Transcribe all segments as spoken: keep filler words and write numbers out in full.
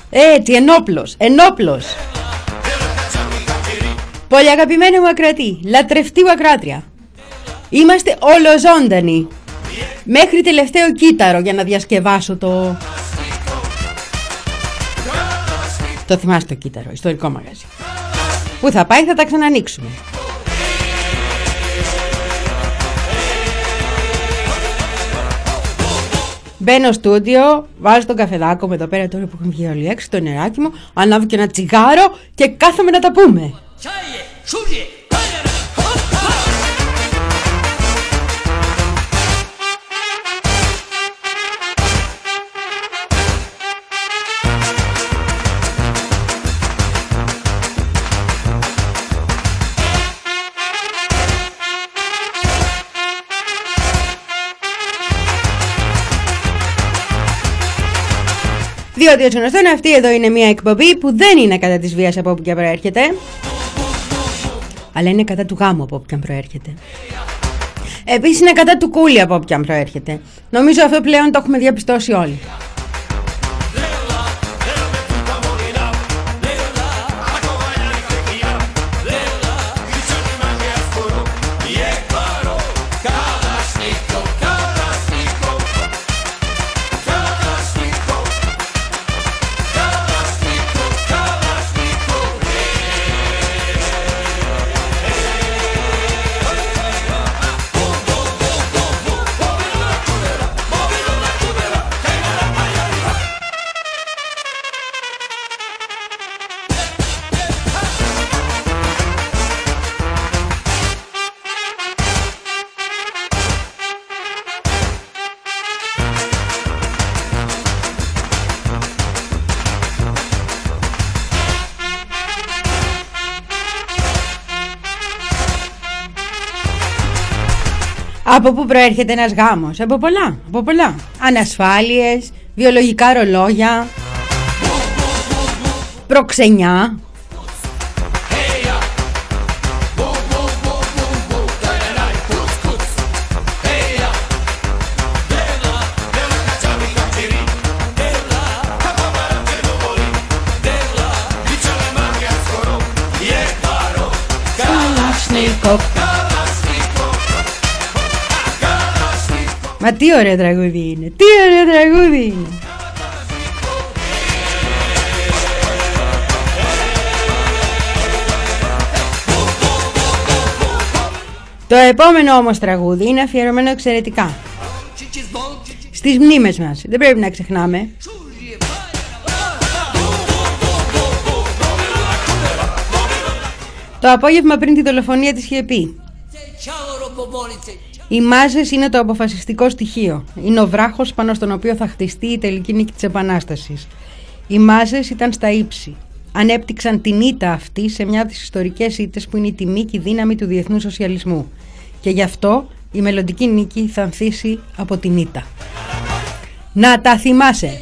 Έτσι, ενόπλος, ενόπλος. Πολύ αγαπημένη μου ακροατή, λατρευτή μου ακράτρια. Είμαστε ολοζώντανοι. Μέχρι τελευταίο κύτταρο για να διασκευάσω το... Το θυμάσαι το κύτταρο, ιστορικό μαγαζί. Πού θα πάει, θα τα ξανανοίξουμε. Μπαίνω στούντιο, βάζω τον καφεδάκο με εδώ πέρα τώρα που έχουν βγει όλοι έξω, το νεράκι μου, ανάβω και ένα τσιγάρο και κάθομαι να τα πούμε. Διότι ως γνωστόν αυτή εδώ είναι μια εκπομπή που δεν είναι κατά της βίας από όπου και προέρχεται, αλλά είναι κατά του γάμου από όπου και προέρχεται. Επίσης είναι κατά του κούλι από όπου και προέρχεται. Νομίζω αυτό πλέον το έχουμε διαπιστώσει όλοι. Από πού προέρχεται ένας γάμος? Από πολλά, από πολλά. Ανασφάλειες, βιολογικά ρολόγια, προξενιά. Μα τι ωραίο τραγούδι είναι, τι ωραίο τραγούδι είναι. Το επόμενο όμως τραγούδι είναι αφιερωμένο εξαιρετικά στις μνήμες μας, δεν πρέπει να ξεχνάμε. Το απόγευμα πριν τη δολοφονία της είχε πει: οι μάζες είναι το αποφασιστικό στοιχείο. Είναι ο βράχος πάνω στον οποίο θα χτιστεί η τελική νίκη της Επανάστασης. Οι μάζες ήταν στα ύψη. Ανέπτυξαν την ήττα αυτή σε μια από τις ιστορικές ήττες που είναι η τιμή και η δύναμη του διεθνού σοσιαλισμού. Και γι' αυτό η μελλοντική νίκη θα ανθίσει από την ήττα. Να τα θυμάσαι!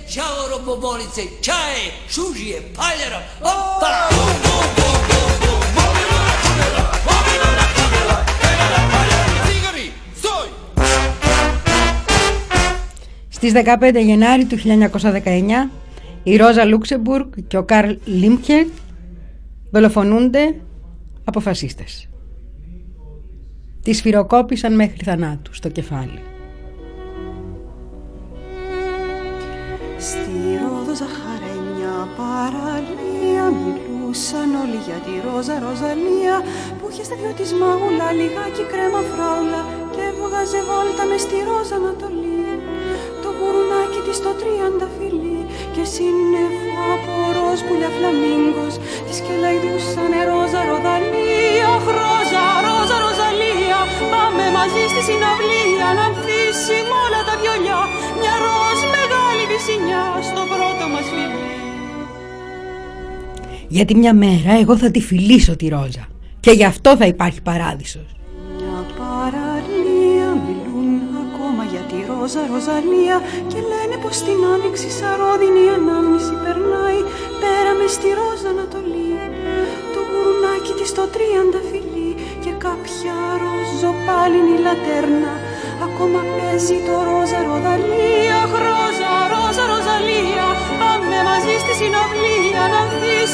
Στις δεκαπέντε Γενάρη του χίλια εννιακόσια δεκαεννιά η Ρόζα Λούξεμπουργκ και ο Καρλ Λίμπκερτ δολοφονούνται από φασίστες. Τη σφυροκόπησαν μέχρι θανάτου στο κεφάλι. Στη Ρόδο ζαχαρένια παραλία μιλούσαν όλοι για τη Ρόζα Ροζαλία που είχε στα δυο της μάγουλα λιγάκι κρέμα φράουλα και έβγαζε βόλτα μες στη Ρόζα Ανατολή. Το γουρουνάκι της το τριανταφυλλί και σύννεφο από ροζ πουλιά φλαμίγκος της κελαϊδούσανε Ρόζα Ροδαλία. Ρόζα, Ρόζα, Ροζαλία, πάμε μαζί στη συναυλία να ανθίσει μ' όλα τα βιολιά μια ροζ μεγάλη βυσσινιά στο πρώτο μας φιλί. Γιατί μια μέρα εγώ θα τη φιλήσω τη Ρόζα και γι' αυτό θα υπάρχει παράδεισος. Μια παραλία μιλούν ακόμα για τη Ρόζα Ροζαλία και λένε πως την άνοιξη σαρόδινη ανάμνηση περνάει πέρα μες στη Ρόζα Ανατολή. Το γουρουνάκι της το τριανταφυλλί και κάποια ροζοπάλινη λατέρνα ακόμα παίζει το Ρόζα Ροδαλία. Ρόζα, Ρόζα, Ροζαλία, πάμε μαζί στη συναυλία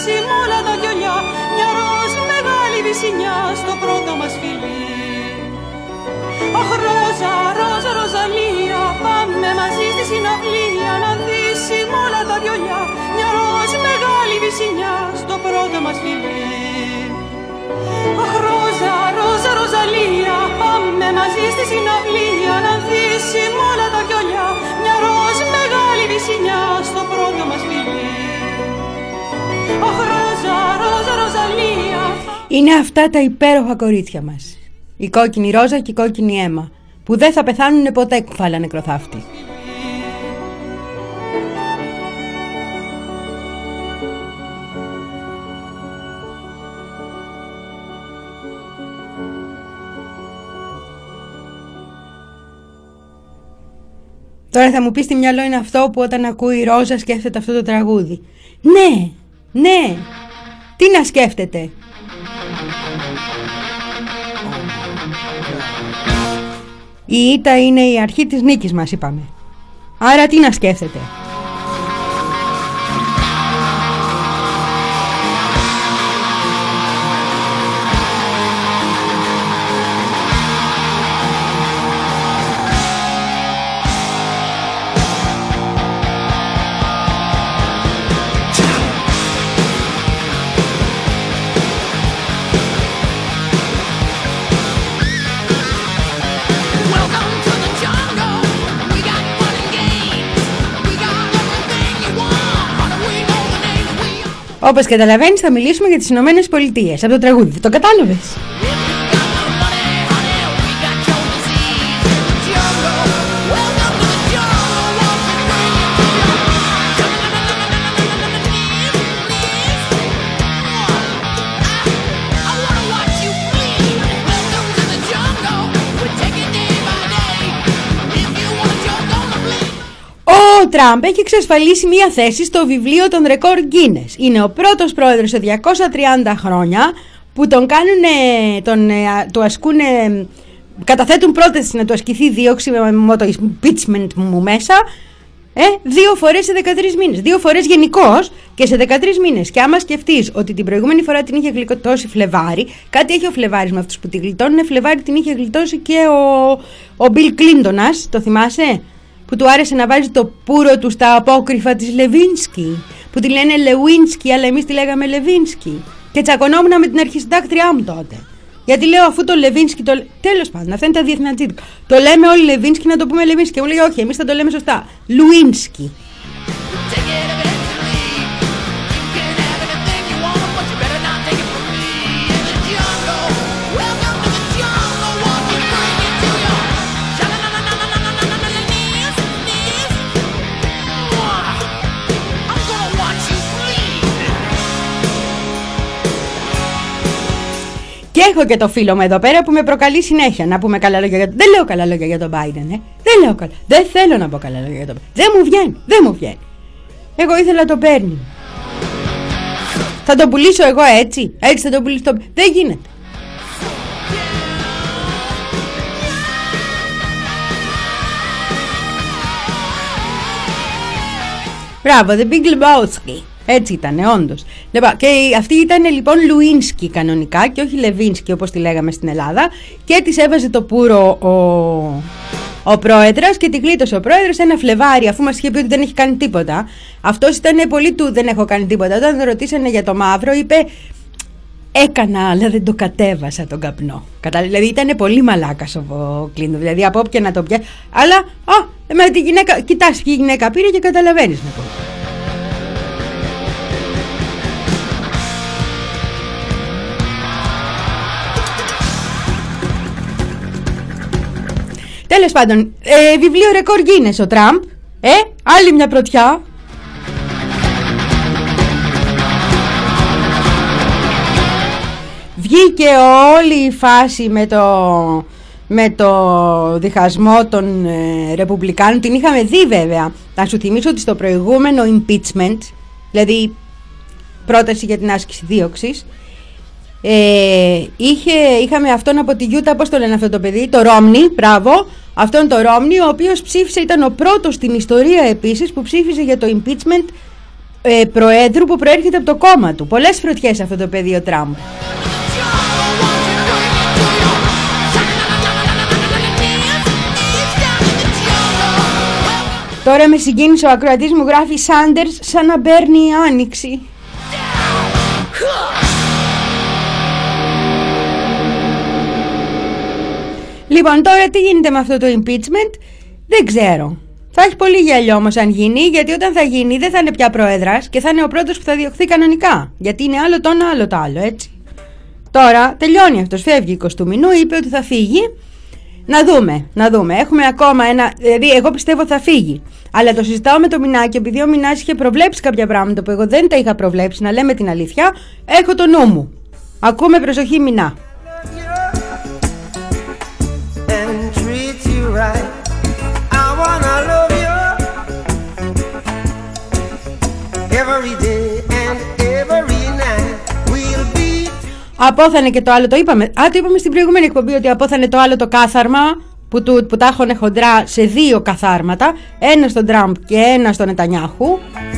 ανθίσει μ' όλα τα βιολιά μια ροζ μεγάλη βυσσινιά στο πρώτο μας φιλί. Αχ, Ρόζα, Ρόζα, Ροζαλία, πάμε μαζί στη συναυλία να ανθίσει μ' όλα τα βιολιά μια ροζ μεγάλη βυσσινιά στο πρώτο μας φιλί. Αχ, Ρόζα, Ρόζα, Ροζαλία, πάμε μαζί στη συναυλία να ανθίσει μ' όλα τα βιολιά μια ροζ μεγάλη βυσσινιά στο πρώτο μας φιλί. Αχ, Ρόζα, Ρόζα, Ροζαλία. Είναι αυτά τα υπέροχα κορίτσια μας. Η κόκκινη Ρόζα και η κόκκινη Έμα, που δεν θα πεθάνουν ποτέ κουφάλα νεκροθάφτη. Τώρα θα μου πεις τι μυαλό είναι αυτό που όταν ακούει η Ρόζα σκέφτεται αυτό το τραγούδι. Ναι, ναι, τι να σκέφτεται. Η ήττα είναι η αρχή της νίκης μας, είπαμε. Άρα τι να σκέφτεται. Όπως καταλαβαίνεις θα μιλήσουμε για τις Ηνωμένες Πολιτείες από το τραγούδι. Το κατάλαβες? Ο Τραμπ έχει εξασφαλίσει μία θέση στο βιβλίο των ρεκόρ Guinness. Είναι ο πρώτος πρόεδρος σε διακόσια τριάντα χρόνια που τον κάνουνε, τον, του ασκούνε, καταθέτουν πρόταση να του ασκηθεί δίωξη με το impeachment μου μέσα ε, δύο φορές σε δεκατρείς μήνες. Δύο φορές γενικώς και σε δεκατρείς μήνες. Και άμα σκεφτείς ότι την προηγούμενη φορά την είχε γλιτώσει Φλεβάρι, κάτι έχει ο Φλεβάρης με αυτούς που τη γλιτώνουν. Φλεβάρι την είχε γλιτώσει και ο, ο Μπιλ Κλίντονας, το θυμάσαι? Που του άρεσε να βάζει το πουρο του στα απόκρυφα της Λεβίνσκι, που τη λένε Λεουίνσκι, αλλά εμείς τη λέγαμε Λεβίνσκι. Και τσακωνόμουν με την αρχισυντάκτριά μου τότε. Γιατί λέω, αφού το Λεβίνσκι το. Τέλος πάντων, αυτά είναι τα διεθνή τζίτικα. Το λέμε όλοι Λεβίνσκι, να το πούμε Λεβίνσκι. Και μου λέει, όχι, εμείς θα το λέμε σωστά. Λουίνσκι. Και έχω και το φίλο μου εδώ πέρα που με προκαλεί συνέχεια να πούμε καλά λόγια για τον. Δεν λέω καλά λόγια για τον Biden, ε. Δεν λέω καλά. Δεν θέλω να πω καλά λόγια για τον Biden. Δεν μου βγαίνει. Δεν μου βγαίνει. Εγώ ήθελα το παίρνει. Θα το πουλήσω εγώ έτσι. Έτσι θα το πουλήσω. Δεν γίνεται. Μπράβο, The Big Lebowski. Έτσι ήταν, όντως. Και αυτή ήταν λοιπόν Λουίνσκι κανονικά και όχι Λεβίνσκι όπως τη λέγαμε στην Ελλάδα. Και της έβαζε το πουρο ο, ο πρόεδρος και τη γλίτωσε ο πρόεδρος ένα Φλεβάρι, αφού μας είχε πει ότι δεν έχει κάνει τίποτα. Αυτός ήταν πολύ του δεν έχω κάνει τίποτα. Όταν τον ρωτήσανε για το μαύρο, είπε έκανα, αλλά δεν το κατέβασα τον καπνό. Κατα... Δηλαδή ήταν πολύ μαλάκας ο Κλίντον. Δηλαδή από όποια να το πιάσει. Αλλά α, με τη γυναίκα, κοιτάς ποια γυναίκα πήρε και καταλαβαίνεις να πω. Τέλος πάντων, ε, βιβλίο ρεκόρ Guinness ο Τραμπ. Ε, άλλη μια πρωτιά. Βγήκε όλη η φάση με το, με το διχασμό των ε, Ρεπουμπλικάνων. Την είχαμε δει βέβαια. Θα σου θυμίσω ότι στο προηγούμενο impeachment, δηλαδή πρόταση για την άσκηση δίωξης, ε, είχε, είχαμε αυτόν από τη Γιούτα, πώς το λένε αυτό το παιδί, το Ρόμνι, μπράβο, αυτόν το Ρόμνι, ο οποίος ψήφισε, ήταν ο πρώτος στην ιστορία επίσης που ψήφισε για το impeachment ε, προέδρου που προέρχεται από το κόμμα του. Πολλές φρωτιές σε αυτό το πεδίο Τραμπ. Τώρα με συγκίνησε ο ακροατής μου, γράφει Σάντερς σαν να παίρνει η άνοιξη. Λοιπόν, τώρα τι γίνεται με αυτό το impeachment, δεν ξέρω. Θα έχει πολύ γέλιο όμως αν γίνει, γιατί όταν θα γίνει δεν θα είναι πια πρόεδρας και θα είναι ο πρώτος που θα διωχθεί κανονικά. Γιατί είναι άλλο το ένα, άλλο το άλλο, έτσι. Τώρα τελειώνει αυτός, φεύγει εικοστή του μηνού, είπε ότι θα φύγει. Να δούμε, να δούμε. Έχουμε ακόμα ένα. Δηλαδή, εγώ πιστεύω θα φύγει. Αλλά το συζητάω με το Μινάκη, επειδή ο Μινάς είχε προβλέψει κάποια πράγματα που εγώ δεν τα είχα προβλέψει, να λέμε την αλήθεια. Έχω το νου μου. Ακούμε, προσοχή, Μινά. Απόθανε και το άλλο, το είπαμε. Α, το είπαμε στην προηγούμενη εκπομπή ότι απόθανε το άλλο το κάθαρμα που, του, που τα έχουνε χοντρά σε δύο καθάρματα. Ένα στον Τραμπ και ένα στον Νετανιάχου.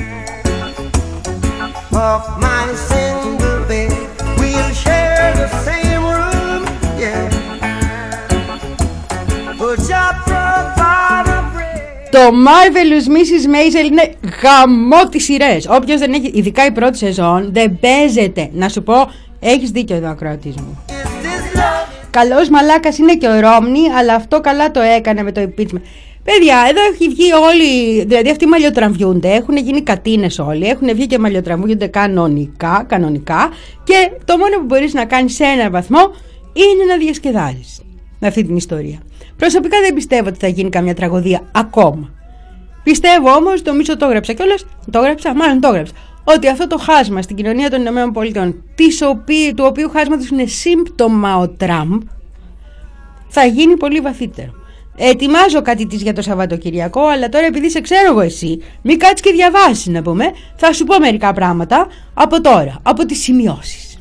Το Marvelous μίσης Maisel είναι γαμό τις σειρές. Όποιος δεν έχει, ειδικά η πρώτη σεζόν, δεν παίζεται. Να σου πω, έχεις δίκιο εδώ, ακροατής μου. Καλός μαλάκας είναι και ο Ρόμνι, αλλά αυτό καλά το έκανε με το impeachment. Παιδιά, εδώ έχει βγει όλοι, δηλαδή αυτοί μαλλιοτραβιούνται, έχουν γίνει κατίνες όλοι, έχουν βγει και μαλλιοτραβιούνται κανονικά, κανονικά και το μόνο που μπορείς να κάνεις σε έναν βαθμό είναι να διασκεδάζεις με αυτή την ιστορία. Προσωπικά δεν πιστεύω ότι θα γίνει καμιά τραγωδία ακόμα. Πιστεύω όμως, το μισό το έγραψα κιόλας, το έγραψα, μάλλον το έγραψα, ότι αυτό το χάσμα στην κοινωνία των ΗΠΑ, του οποίου χάσματος είναι σύμπτωμα ο Τραμπ, θα γίνει πολύ βαθύτερο. Ετοιμάζω κάτι της για το Σαββατοκυριακό, αλλά τώρα επειδή σε ξέρω εγώ εσύ, μην κάτσεις και διαβάσεις να πούμε, θα σου πω μερικά πράγματα από τώρα, από τις σημειώσεις.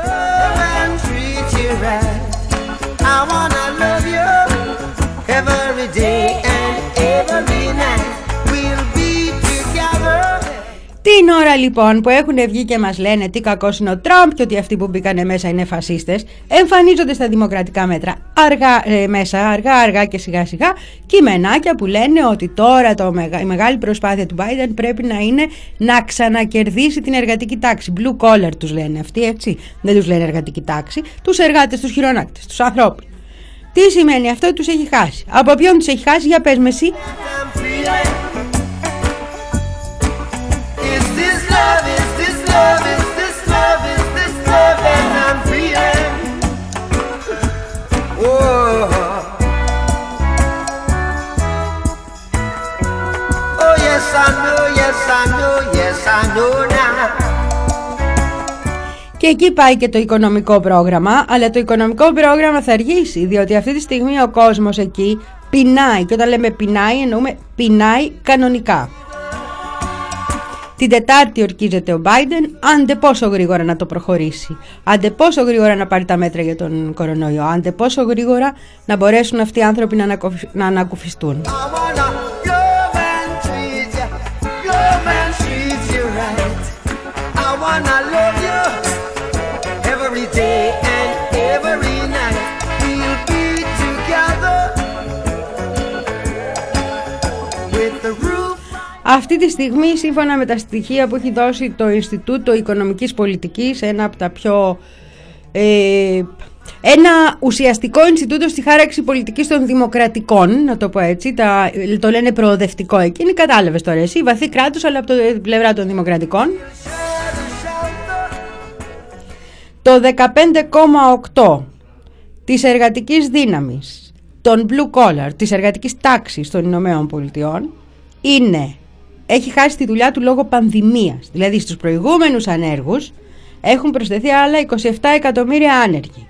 Την ώρα λοιπόν που έχουν βγει και μας λένε τι κακός είναι ο Τραμπ και ότι αυτοί που μπήκανε μέσα είναι φασίστες, εμφανίζονται στα δημοκρατικά μέτρα αργά, ε, μέσα αργά αργά και σιγά σιγά κειμενάκια που λένε ότι τώρα το, η μεγάλη προσπάθεια του Biden πρέπει να είναι να ξανακερδίσει την εργατική τάξη. Blue collar τους λένε αυτοί, έτσι, δεν τους λένε εργατική τάξη, τους εργάτες, τους χειρονάκτες, τους ανθρώπους. Τι σημαίνει αυτό, τους έχει χάσει. Από ποιον τους έχει χάσει, για πες με εσύ. Και εκεί πάει και το οικονομικό πρόγραμμα, αλλά το οικονομικό πρόγραμμα θα αργήσει, διότι αυτή τη στιγμή ο κόσμος εκεί πεινάει, και όταν λέμε πεινάει εννοούμε πεινάει κανονικά. Την Τετάρτη ορκίζεται ο Biden, άντε πόσο γρήγορα να το προχωρήσει, άντε πόσο γρήγορα να πάρει τα μέτρα για τον κορονοϊό, άντε πόσο γρήγορα να μπορέσουν αυτοί οι άνθρωποι να, ανακουφι... να ανακουφιστούν. Αυτή τη στιγμή, σύμφωνα με τα στοιχεία που έχει δώσει το Ινστιτούτο Οικονομικής Πολιτικής, ένα από τα πιο ε, ένα ουσιαστικό Ινστιτούτο στη χάραξη πολιτικής των δημοκρατικών, να το πω έτσι, τα, το λένε προοδευτικό εκείνοι, κατάλαβες τώρα εσύ, βαθύ κράτος, αλλά από την πλευρά των δημοκρατικών. Το δεκαπέντε κόμμα οκτώ της εργατικής δύναμης, των blue collar, της εργατικής τάξης των Ηνωμένων Πολιτειών, είναι, έχει χάσει τη δουλειά του λόγω πανδημίας. Δηλαδή στους προηγούμενους ανέργους έχουν προσθεθεί άλλα είκοσι επτά εκατομμύρια άνεργοι.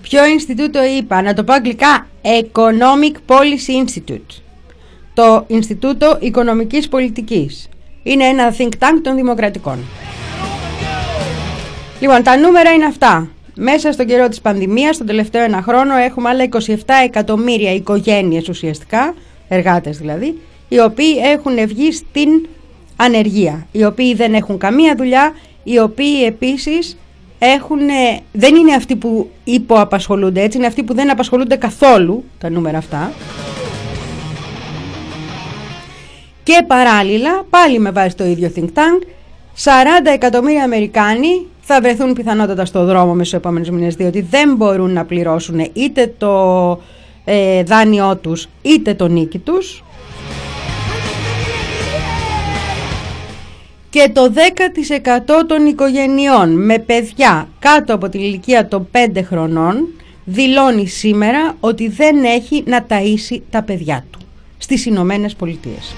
Ποιο Ινστιτούτο είπα? Να το πω αγγλικά. Economic Policy Institute. Το Ινστιτούτο Οικονομικής Πολιτικής. Είναι ένα think tank των δημοκρατικών. Λοιπόν, τα νούμερα είναι αυτά. Μέσα στον καιρό της πανδημίας, τον τελευταίο ένα χρόνο, έχουμε άλλα είκοσι επτά εκατομμύρια οικογένειες ουσιαστικά, εργάτες δηλαδή, οι οποίοι έχουν βγει στην ανεργία, οι οποίοι δεν έχουν καμία δουλειά, οι οποίοι επίσης έχουν, δεν είναι αυτοί που υποαπασχολούνται, έτσι, είναι αυτοί που δεν απασχολούνται καθόλου, τα νούμερα αυτά. Και παράλληλα, πάλι με βάση το ίδιο think tank, σαράντα εκατομμύρια Αμερικάνοι θα βρεθούν πιθανότατα στο δρόμο μέσα στους επόμενους μήνες, διότι δεν μπορούν να πληρώσουν είτε το ε, δάνειό τους είτε το νίκη τους. Και το δέκα τοις εκατό των οικογενειών με παιδιά κάτω από την ηλικία των πέντε χρονών δηλώνει σήμερα ότι δεν έχει να ταΐσει τα παιδιά του στις Ηνωμένες Πολιτείες.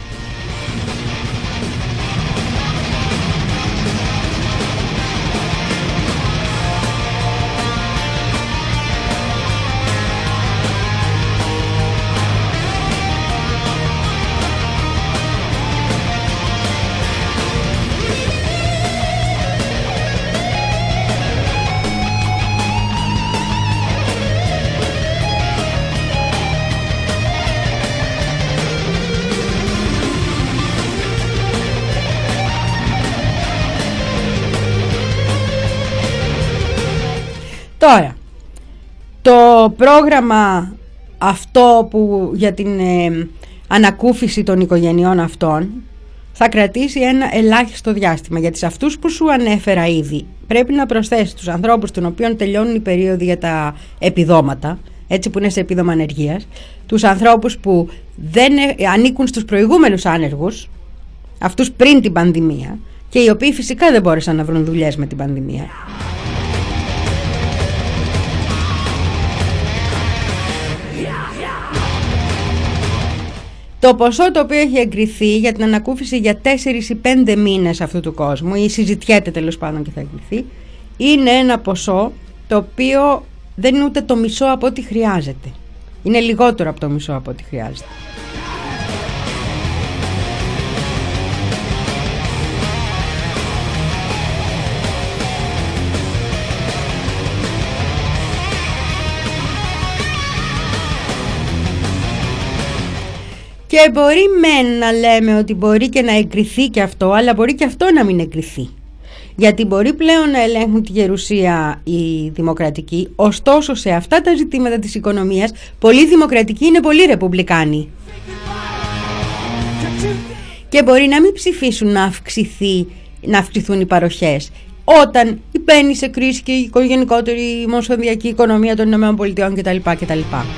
Τώρα, το πρόγραμμα αυτό που για την ε, ανακούφιση των οικογενειών αυτών θα κρατήσει ένα ελάχιστο διάστημα, γιατί σε αυτούς που σου ανέφερα ήδη πρέπει να προσθέσεις τους ανθρώπους των οποίων τελειώνουν οι περίοδοι για τα επιδόματα, έτσι, που είναι σε επίδομα ανεργίας, τους ανθρώπους που δεν ε, ανήκουν στους προηγούμενους άνεργους, αυτούς πριν την πανδημία, και οι οποίοι φυσικά δεν μπόρεσαν να βρουν δουλειές με την πανδημία. Το ποσό το οποίο έχει εγκριθεί για την ανακούφιση για τέσσερις ή πέντε μήνες αυτού του κόσμου, ή συζητιέται τέλος πάντων και θα εγκριθεί, είναι ένα ποσό το οποίο δεν είναι ούτε το μισό από ό,τι χρειάζεται. Είναι λιγότερο από το μισό από ό,τι χρειάζεται. Και μπορεί μεν να λέμε ότι μπορεί και να εγκριθεί και αυτό, αλλά μπορεί και αυτό να μην εγκριθεί. Γιατί μπορεί πλέον να ελέγχουν τη γερουσία οι δημοκρατικοί, ωστόσο σε αυτά τα ζητήματα της οικονομίας, πολλοί δημοκρατικοί είναι πολλοί ρεπουμπλικάνοι. Και μπορεί να μην ψηφίσουν να, αυξηθεί, να αυξηθούν οι παροχές, όταν μπαίνει σε κρίση και η γενικότερη ομοσπονδιακή οικονομία των ΗΠΑ κτλ. κτλ.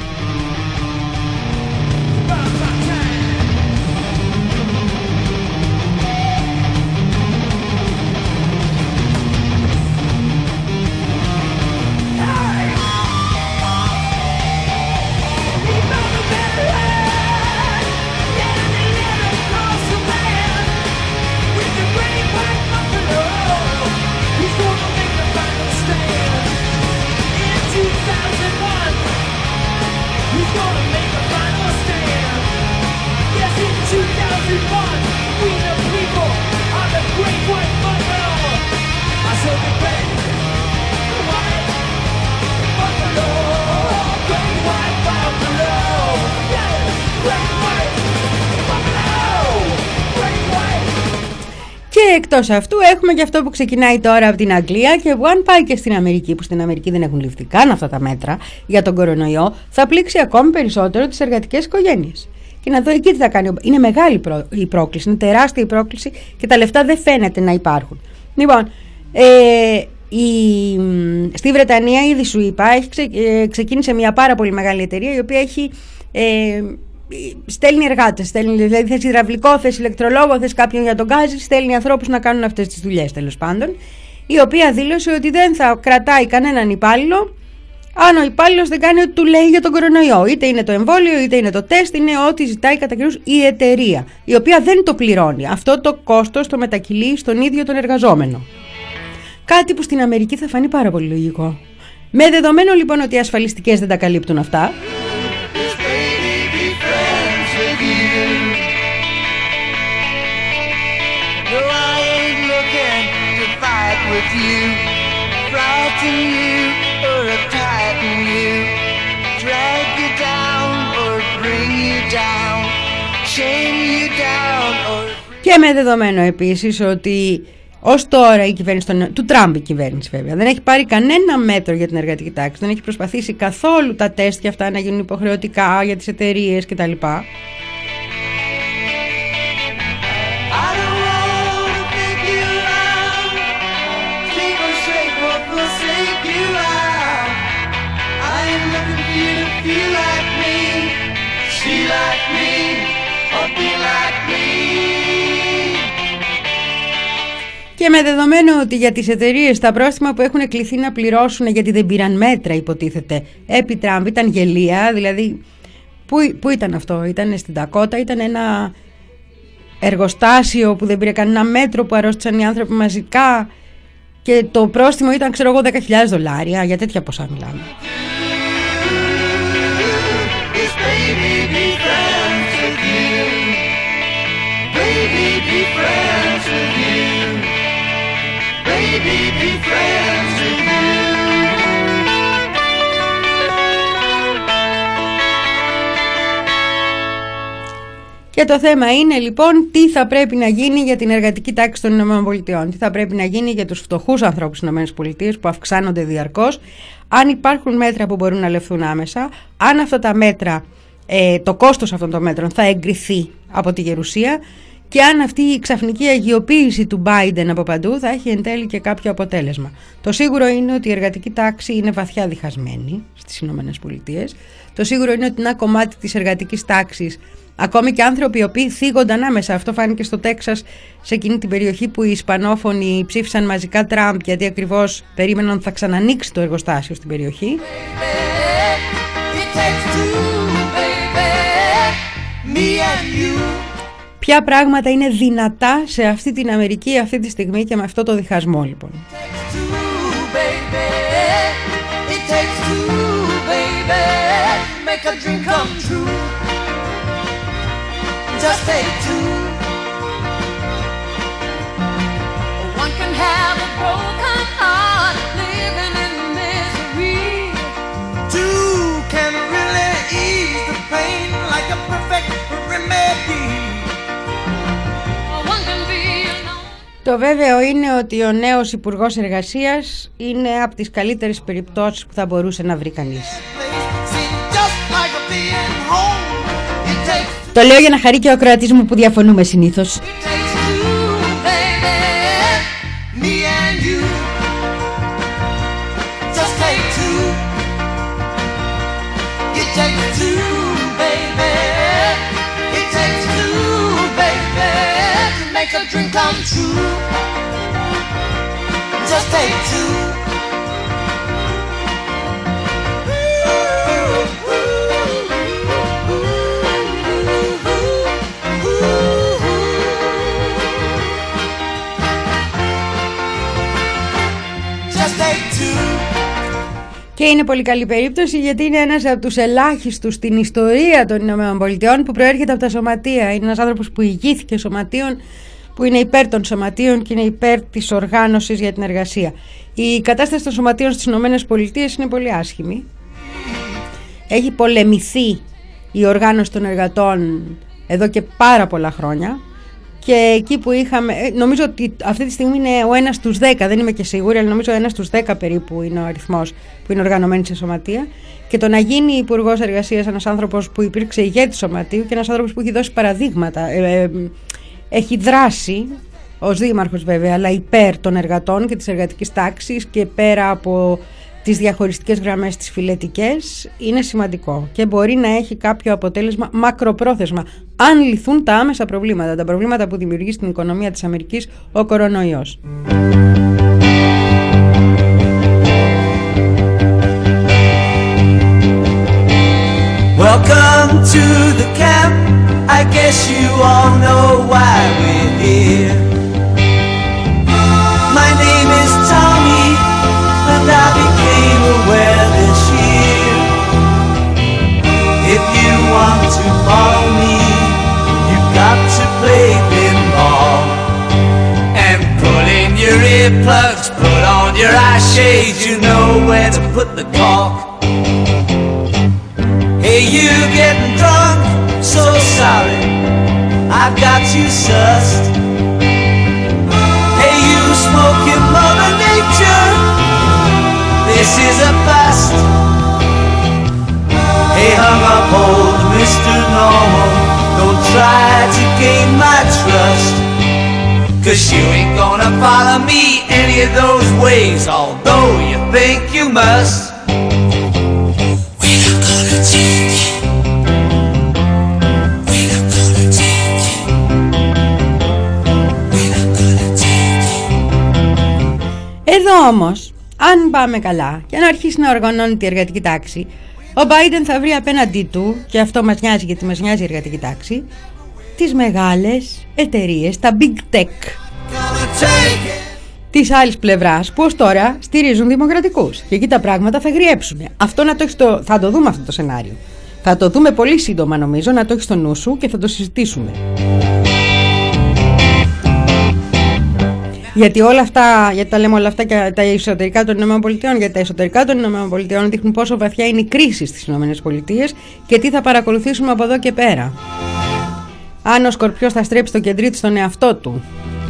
Και εκτός αυτού έχουμε και αυτό που ξεκινάει τώρα από την Αγγλία και που αν πάει και στην Αμερική, που στην Αμερική δεν έχουν ληφθεί καν αυτά τα μέτρα για τον κορονοϊό, θα πλήξει ακόμη περισσότερο τις εργατικές οικογένειες. Και να δω εκεί τι θα κάνει. Είναι μεγάλη η πρόκληση, είναι τεράστια η πρόκληση και τα λεφτά δεν φαίνεται να υπάρχουν. Λοιπόν, ε, η, στη Βρετανία ήδη σου είπα, έχει ξε, ε, ξεκίνησε μια πάρα πολύ μεγάλη εταιρεία η οποία έχει... Ε, στέλνει εργάτες, στέλνει, δηλαδή θες υδραυλικό, θες ηλεκτρολόγο, θες κάποιον για τον γκάζι, στέλνει ανθρώπους να κάνουν αυτές τις δουλειές τέλος πάντων, η οποία δήλωσε ότι δεν θα κρατάει κανέναν υπάλληλο αν ο υπάλληλος δεν κάνει ό,τι του λέει για τον κορονοϊό. Είτε είναι το εμβόλιο, είτε είναι το τεστ, είναι ό,τι ζητάει κατά καιρούς η εταιρεία, η οποία δεν το πληρώνει. Αυτό το κόστος το μετακυλεί στον ίδιο τον εργαζόμενο. Κάτι που στην Αμερική θα φανεί πάρα πολύ λογικό. Με δεδομένο λοιπόν ότι οι ασφαλιστικές δεν τα καλύπτουν αυτά, και με δεδομένο επίσης ότι ως τώρα η κυβέρνηση των, του Τραμπ, η κυβέρνηση βέβαια, δεν έχει πάρει κανένα μέτρο για την εργατική τάξη, δεν έχει προσπαθήσει καθόλου τα τεστ και αυτά να γίνουν υποχρεωτικά για τις εταιρείες κτλ. Και με δεδομένο ότι για τις εταιρείες τα πρόστιμα που έχουν κληθεί να πληρώσουν γιατί δεν πήραν μέτρα, υποτίθεται, επί Τραμπ, ήταν γελία. Δηλαδή, πού, πού ήταν αυτό? Ήταν στην Ντακότα, ήταν ένα εργοστάσιο που δεν πήρε κανένα μέτρο, που αρρώστησαν οι άνθρωποι μαζικά και το πρόστιμο ήταν, ξέρω εγώ, δέκα χιλιάδες δολάρια. Για τέτοια ποσά μιλάμε. Και το θέμα είναι λοιπόν τι θα πρέπει να γίνει για την εργατική τάξη των ΗΠΑ, τι θα πρέπει να γίνει για τους φτωχούς ανθρώπους στις ΗΠΑ που αυξάνονται διαρκώς, αν υπάρχουν μέτρα που μπορούν να λεφθούν άμεσα, αν αυτά τα μέτρα, ε, το κόστος αυτών των μέτρων θα εγκριθεί από τη Γερουσία και αν αυτή η ξαφνική αγιοποίηση του Biden από παντού θα έχει εν τέλει και κάποιο αποτέλεσμα. Το σίγουρο είναι ότι η εργατική τάξη είναι βαθιά διχασμένη στις ΗΠΑ. Το σίγουρο είναι ότι ένα κομμάτι της εργατικής τάξης, ακόμη και άνθρωποι οι οποίοι θίγονταν άμεσα, αυτό φάνηκε στο Τέξας, σε εκείνη την περιοχή που οι Ισπανόφωνοι ψήφισαν μαζικά Τραμπ γιατί ακριβώς περίμεναν ότι θα ξανανοίξει το εργοστάσιο στην περιοχή. Ποια πράγματα είναι δυνατά σε αυτή την Αμερική αυτή τη στιγμή και με αυτό το διχασμό λοιπόν. Just take two. One can have a broken heart living in misery. Two can really ease the pain like a perfect remedy. One can be alone. Το βέβαιο είναι ότι ο νέος Υπουργός Εργασίας είναι από τις καλύτερες περιπτώσεις που θα μπορούσε να βρει κανείς. Το λέω για να χαρεί και ο ακροατής μου που διαφωνούμε συνήθως. Και είναι πολύ καλή περίπτωση γιατί είναι ένας από τους ελάχιστους στην ιστορία των ΗΠΑ που προέρχεται από τα σωματεία. Είναι ένας άνθρωπος που ηγήθηκε σωματείων, που είναι υπέρ των σωματείων και είναι υπέρ της οργάνωσης για την εργασία. Η κατάσταση των σωματείων στις ΗΠΑ είναι πολύ άσχημη. Έχει πολεμηθεί η οργάνωση των εργατών εδώ και πάρα πολλά χρόνια. Και εκεί που είχαμε, νομίζω ότι αυτή τη στιγμή είναι ο ένας στους δέκα, δεν είμαι και σίγουρη, αλλά νομίζω ο ένας στους δέκα περίπου είναι ο αριθμός που είναι οργανωμένοι σε σωματεία. Και το να γίνει υπουργός εργασίας ένας άνθρωπος που υπήρξε ηγέτης σωματείου και ένας άνθρωπος που έχει δώσει παραδείγματα, ε, ε, έχει δράσει ως δήμαρχος βέβαια, αλλά υπέρ των εργατών και της εργατικής τάξης και πέρα από τις διαχωριστικές γραμμές τις φιλετικές, είναι σημαντικό και μπορεί να έχει κάποιο αποτέλεσμα μακροπρόθεσμα αν λυθούν τα άμεσα προβλήματα, τα προβλήματα που δημιουργεί στην οικονομία της Αμερικής ο κορονοϊός. Welcome to the camp. I guess you all know why we're here. My name is Tommy, and I became aware Just put on your eye shades, you know where to put the cork. Hey, you getting drunk, so sorry, I've got you sussed. Hey, you smoking Mother Nature, this is a bust. Hey, hung up old Mister Normal, don't try to gain my trust, 'cause you ain't gonna follow me any of those ways, although you think you must. We're not gonna take it. We're not gonna take it. We're not gonna take it. Εδώ όμως, αν πάμε καλά και αν αρχίσει να οργανώνεται η εργατική τάξη, ο Biden θα βρει απέναντί του, και αυτό μας νοιάζει γιατί μας νοιάζει η εργατική τάξη, τις μεγάλες εταιρείες, τα big tech της άλλης πλευράς, που ως τώρα στηρίζουν δημοκρατικούς, και εκεί τα πράγματα θα γριέψουν. Αυτό να το έχεις το, θα το δούμε αυτό το σενάριο. Θα το δούμε πολύ σύντομα, νομίζω, να το έχεις στο νου σου και θα το συζητήσουμε. Γιατί όλα αυτά, γιατί τα λέμε όλα αυτά και τα εσωτερικά των ΗΠΑ, γιατί τα εσωτερικά των ΗΠΑ δείχνουν πόσο βαθιά είναι η κρίση στις ΗΠΑ και τι θα παρακολουθήσουμε από εδώ και πέρα. Αν ο Σκορπιός θα στρέψει το κεντρί του στον εαυτό του.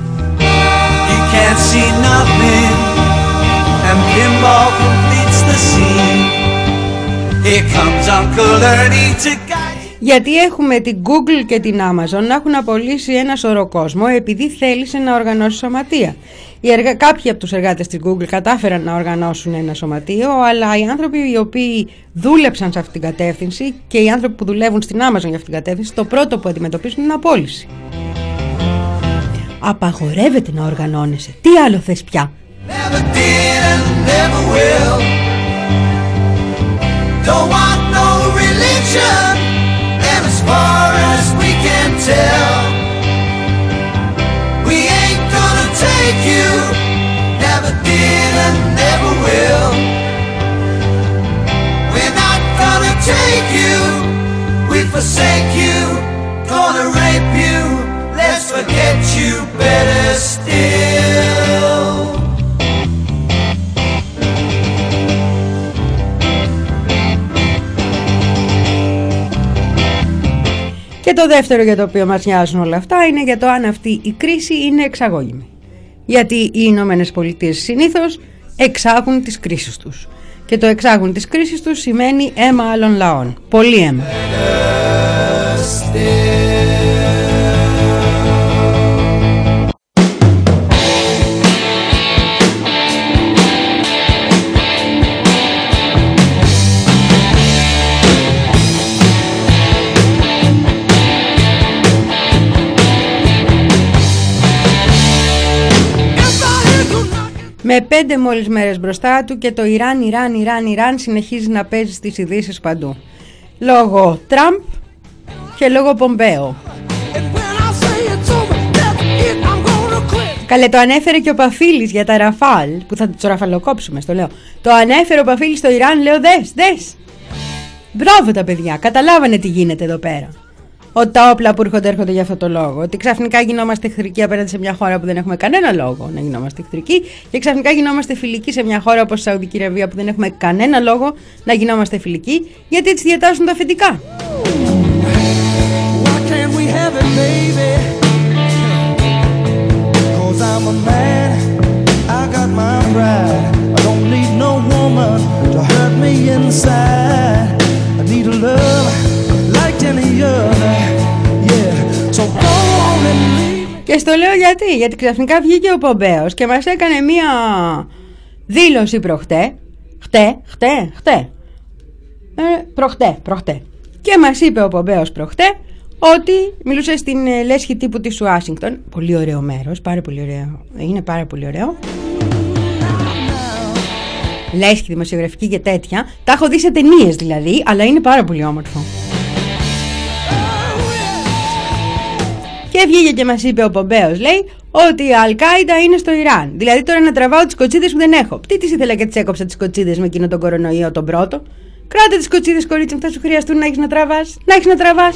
Γιατί έχουμε την Google και την Amazon να έχουν απολύσει ένα σωρό κόσμο επειδή θέλησε να οργανώσει σωματεία. Οι εργα... Κάποιοι από τους εργάτες της Google κατάφεραν να οργανώσουν ένα σωματείο, αλλά οι άνθρωποι οι οποίοι δούλεψαν σε αυτήν την κατεύθυνση και οι άνθρωποι που δουλεύουν στην Amazon για αυτήν την κατεύθυνση, το πρώτο που αντιμετωπίζουν είναι απόλυση. Απαγορεύεται να οργανώνεσαι. Τι άλλο θες πια? Never did and never will. Don't want no religion, and as far as we can tell, we ain't gonna take you. Never did and never will. We're not gonna take you. We forsake you. Gonna rape you. Let's forget you better still. Και το δεύτερο για το οποίο μας νοιάζουν όλα αυτά είναι για το αν αυτή η κρίση είναι εξαγώγημη. Γιατί οι Ηνωμένες Πολιτείες συνήθως εξάγουν τις κρίσεις τους. Και το εξάγουν τις κρίσεις τους σημαίνει αίμα άλλων λαών. Πολύ αίμα. Με πέντε μόλις μέρες μπροστά του και το Ιράν, Ιράν, Ιράν, Ιράν συνεχίζει να παίζει στις ειδήσεις παντού. Λόγω Τραμπ και λόγω Πομπέο. Καλέ, το ανέφερε και ο Παφίλης για τα Ραφάλ, που θα τους ραφαλοκόψουμε, στο λέω. Το ανέφερε ο Παφίλης στο Ιράν, λέω δες, δες. Μπράβο τα παιδιά, καταλάβανε τι γίνεται εδώ πέρα. Ότι τα όπλα που έρχονται έρχονται για αυτό το λόγο. Ότι ξαφνικά γινόμαστε εχθρικοί απέναντι σε μια χώρα που δεν έχουμε κανένα λόγο να γινόμαστε εχθρικοί, και ξαφνικά γινόμαστε φιλικοί σε μια χώρα όπως η Σαουδική Αραβία που δεν έχουμε κανένα λόγο να γινόμαστε φιλικοί, γιατί έτσι διατάσσουν τα αφεντικά. Και στο λέω γιατί, γιατί ξαφνικά βγήκε ο Πομπέος και μας έκανε μία δήλωση προχτέ, χτέ, χτέ, χτέ, ε, προχτέ, προχτέ. Και μας είπε ο Πομπέος προχτέ ότι μιλούσε στην ε, λέσχη τύπου της Ουάσιγκτον, πολύ ωραίο μέρος, πάρα πολύ ωραίο, είναι πάρα πολύ ωραίο. Λέσχη δημοσιογραφική και τέτοια, τα έχω δει σε ταινίες δηλαδή, αλλά είναι πάρα πολύ όμορφο. Και βγήκε και μας είπε ο Πομπέος, λέει, ότι η Αλ-Κάιντα είναι στο Ιράν. Δηλαδή τώρα να τραβάω τις κοτσίδες που δεν έχω. Τι τις ήθελα και τις έκοψα τις κοτσίδες με εκείνο τον κορονοϊό τον πρώτο. Κράτα τις κοτσίδες, κορίτσι μου, θα σου χρειαστούν να έχεις να τραβάς. Να έχεις να τραβάς.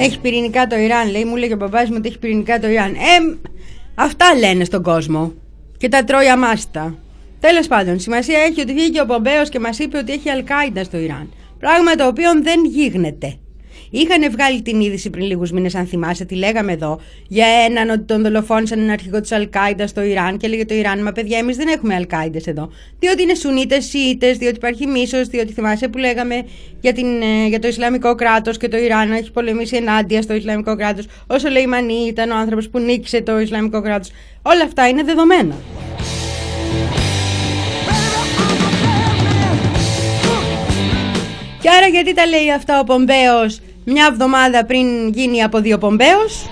Έχει πυρηνικά το Ιράν, λέει, μου λέει και ο μπαμπάς μου ότι έχει πυρηνικά το Ιράν. Ε, αυτά λένε στον κόσμο και τα τρώει αμάστα. Τέλος πάντων, σημασία έχει ότι βγήκε ο Πομπέος και μας είπε ότι έχει Αλ-Κάιντα στο Ιράν. Πράγμα το οποίο δεν γίγνεται. Είχαν βγάλει την είδηση πριν λίγους μήνες, αν θυμάσαι, τι λέγαμε εδώ, για έναν ότι τον δολοφόνησαν έναν αρχηγό της Αλ-Κάιντα στο Ιράν και έλεγε το Ιράν, μα παιδιά, εμείς δεν έχουμε Αλ-Κάιντες εδώ. Διότι είναι Σουνίτες, Σιήτες, διότι υπάρχει μίσος, διότι θυμάσαι που λέγαμε για, την, για το Ισλαμικό κράτος και το Ιράν έχει πολεμήσει ενάντια στο Ισλαμικό κράτος. Ο Σολεϊμανί ήταν ο άνθρωπος που νίκησε το Ισλαμικό κράτος. Όλα αυτά είναι δεδομένα. Και άρα γιατί τα λέει αυτά ο Πομπέος μια εβδομάδα πριν γίνει από δύο Πομπέος?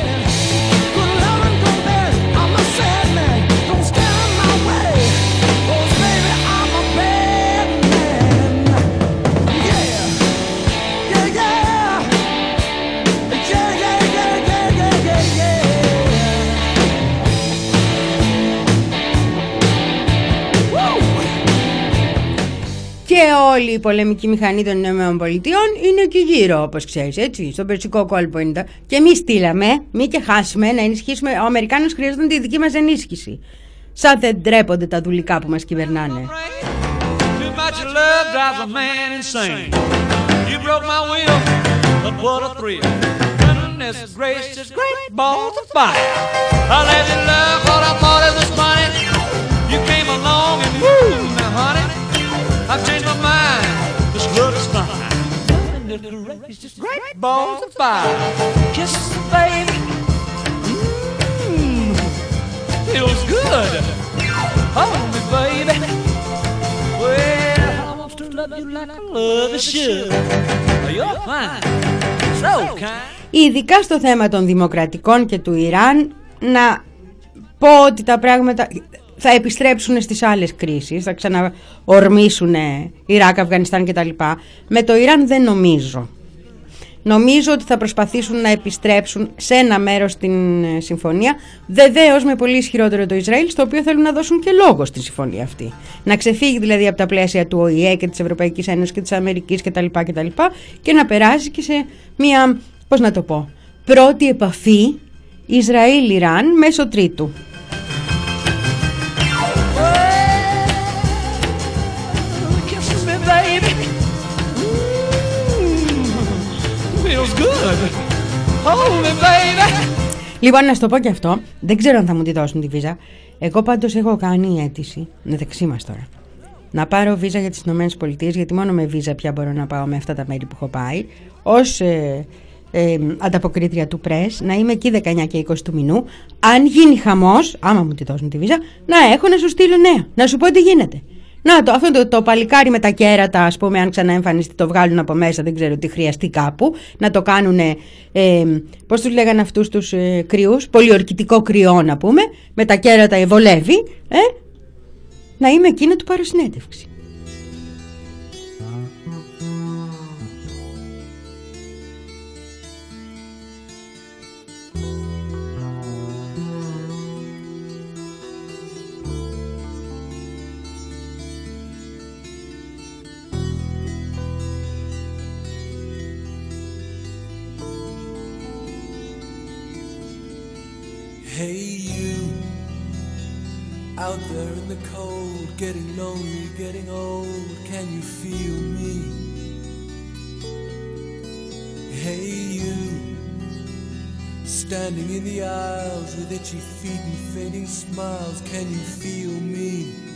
Και όλη η πολεμική μηχανή των ΗΠΑ είναι εκεί γύρω, όπως ξέρεις, έτσι, στον Περσικό κόλπο είναι. Και εμείς στείλαμε, μη και χάσουμε, να ενισχύσουμε. Ο Αμερικάνος χρειάζονταν τη δική μας ενίσχυση. Σαν δεν ντρέπονται τα δουλικά που μας κυβερνάνε. I've changed my mind, this love is fine. It's just great balls of fire. Kiss the baby, mmm, feels good. Hold me, baby. Well, I want to love you like I love you should. You're fine, so kind. Ειδικά στο θέμα των δημοκρατικών και του Ιράν, να πω ότι τα πράγματα θα επιστρέψουν στις άλλες κρίσεις, θα ξαναορμήσουν Ιράκ, Αφγανιστάν κτλ. Με το Ιράν δεν νομίζω. Νομίζω ότι θα προσπαθήσουν να επιστρέψουν σε ένα μέρος στην συμφωνία, βεβαίως με πολύ ισχυρότερο το Ισραήλ, στο οποίο θέλουν να δώσουν και λόγο στη συμφωνία αυτή. Να ξεφύγει δηλαδή από τα πλαίσια του Ο Η Ε και της Ευρωπαϊκής Ένωσης και της Αμερικής κτλ. κτλ. Και να περάσει και σε μια, πώς να το πω, πρώτη επαφή Ισραήλ-Ιράν μέσω τρίτου. Λοιπόν, να σου το πω και αυτό. Δεν ξέρω αν θα μου τη δώσουν τη βίζα. Εγώ πάντως έχω κάνει αίτηση, μεταξύ μας τώρα, να πάρω βίζα για τις ΗΠΑ, γιατί μόνο με βίζα πια μπορώ να πάω με αυτά τα μέρη που έχω πάει, ως ε, ε, ανταποκρίτρια του πρες, να είμαι εκεί δεκαεννιά και είκοσι του μηνού. Αν γίνει χαμός, άμα μου τη δώσουν τη βίζα, να έχω να σου στείλω νέα, να σου πω τι γίνεται. Να, το, αυτό το, το παλικάρι με τα κέρατα, ας πούμε, αν ξαναεμφανιστεί, το βγάλουν από μέσα, δεν ξέρω τι χρειαστεί κάπου, να το κάνουν, ε, πώς τους λέγανε αυτούς τους ε, κρυούς, πολιορκητικό κρυό να πούμε, με τα κέρατα βολεύει, ε, να είμαι εκεί να του πάρω συνέντευξη. Hey you, out there in the cold, getting lonely, getting old, can you feel me? Hey you, standing in the aisles with itchy feet and fading smiles, can you feel me?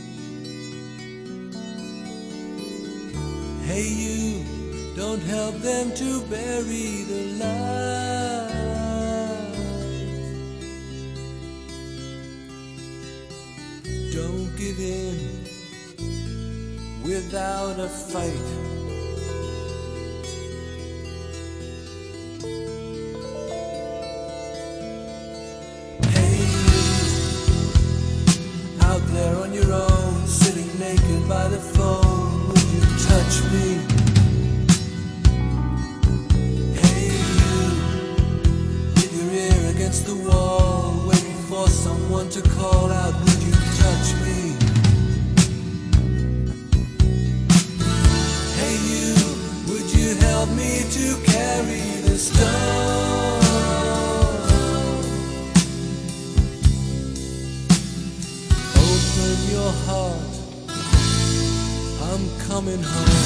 Hey you, don't help them to bury the light. Don't give in without a fight. Hey you, out there on your own, sitting naked by the phone, would you touch me? Hey you, with your ear against the wall, waiting for someone to call out, would you touch me? Hey you, would you help me to carry the stone? coming home.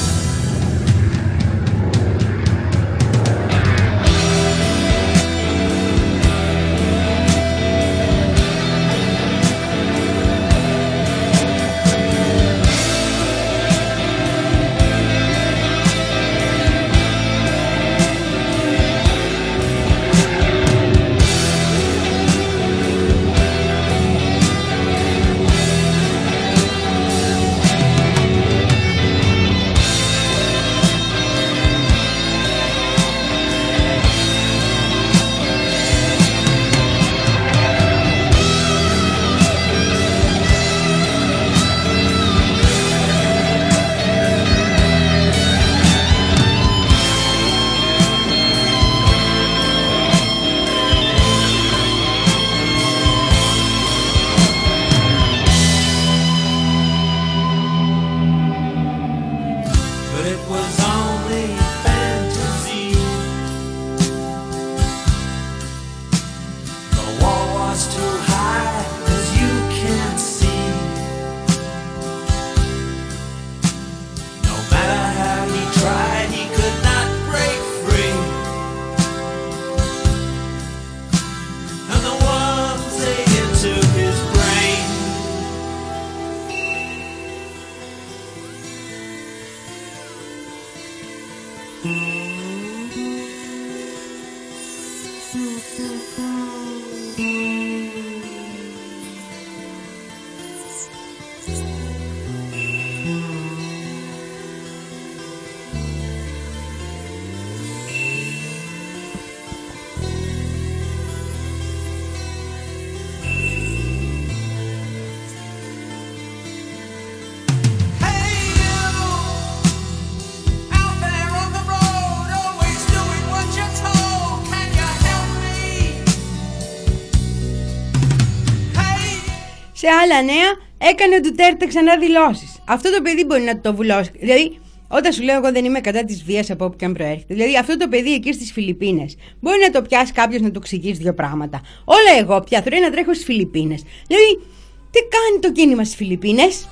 Σε άλλα νέα, έκανε ο Ντουτέρτε ξανά δηλώσεις. Αυτό το παιδί μπορεί να το βουλώσει. Δηλαδή, όταν σου λέω εγώ δεν είμαι κατά της βίας από όπου και αν προέρχεται. Δηλαδή, αυτό το παιδί εκεί στις Φιλιππίνες μπορεί να το πιάσει κάποιος να του εξηγήσει δύο πράγματα. Όλα εγώ πια θέλω να τρέχω στις Φιλιππίνες. Δηλαδή, τι κάνει το κίνημα στις Φιλιππίνες?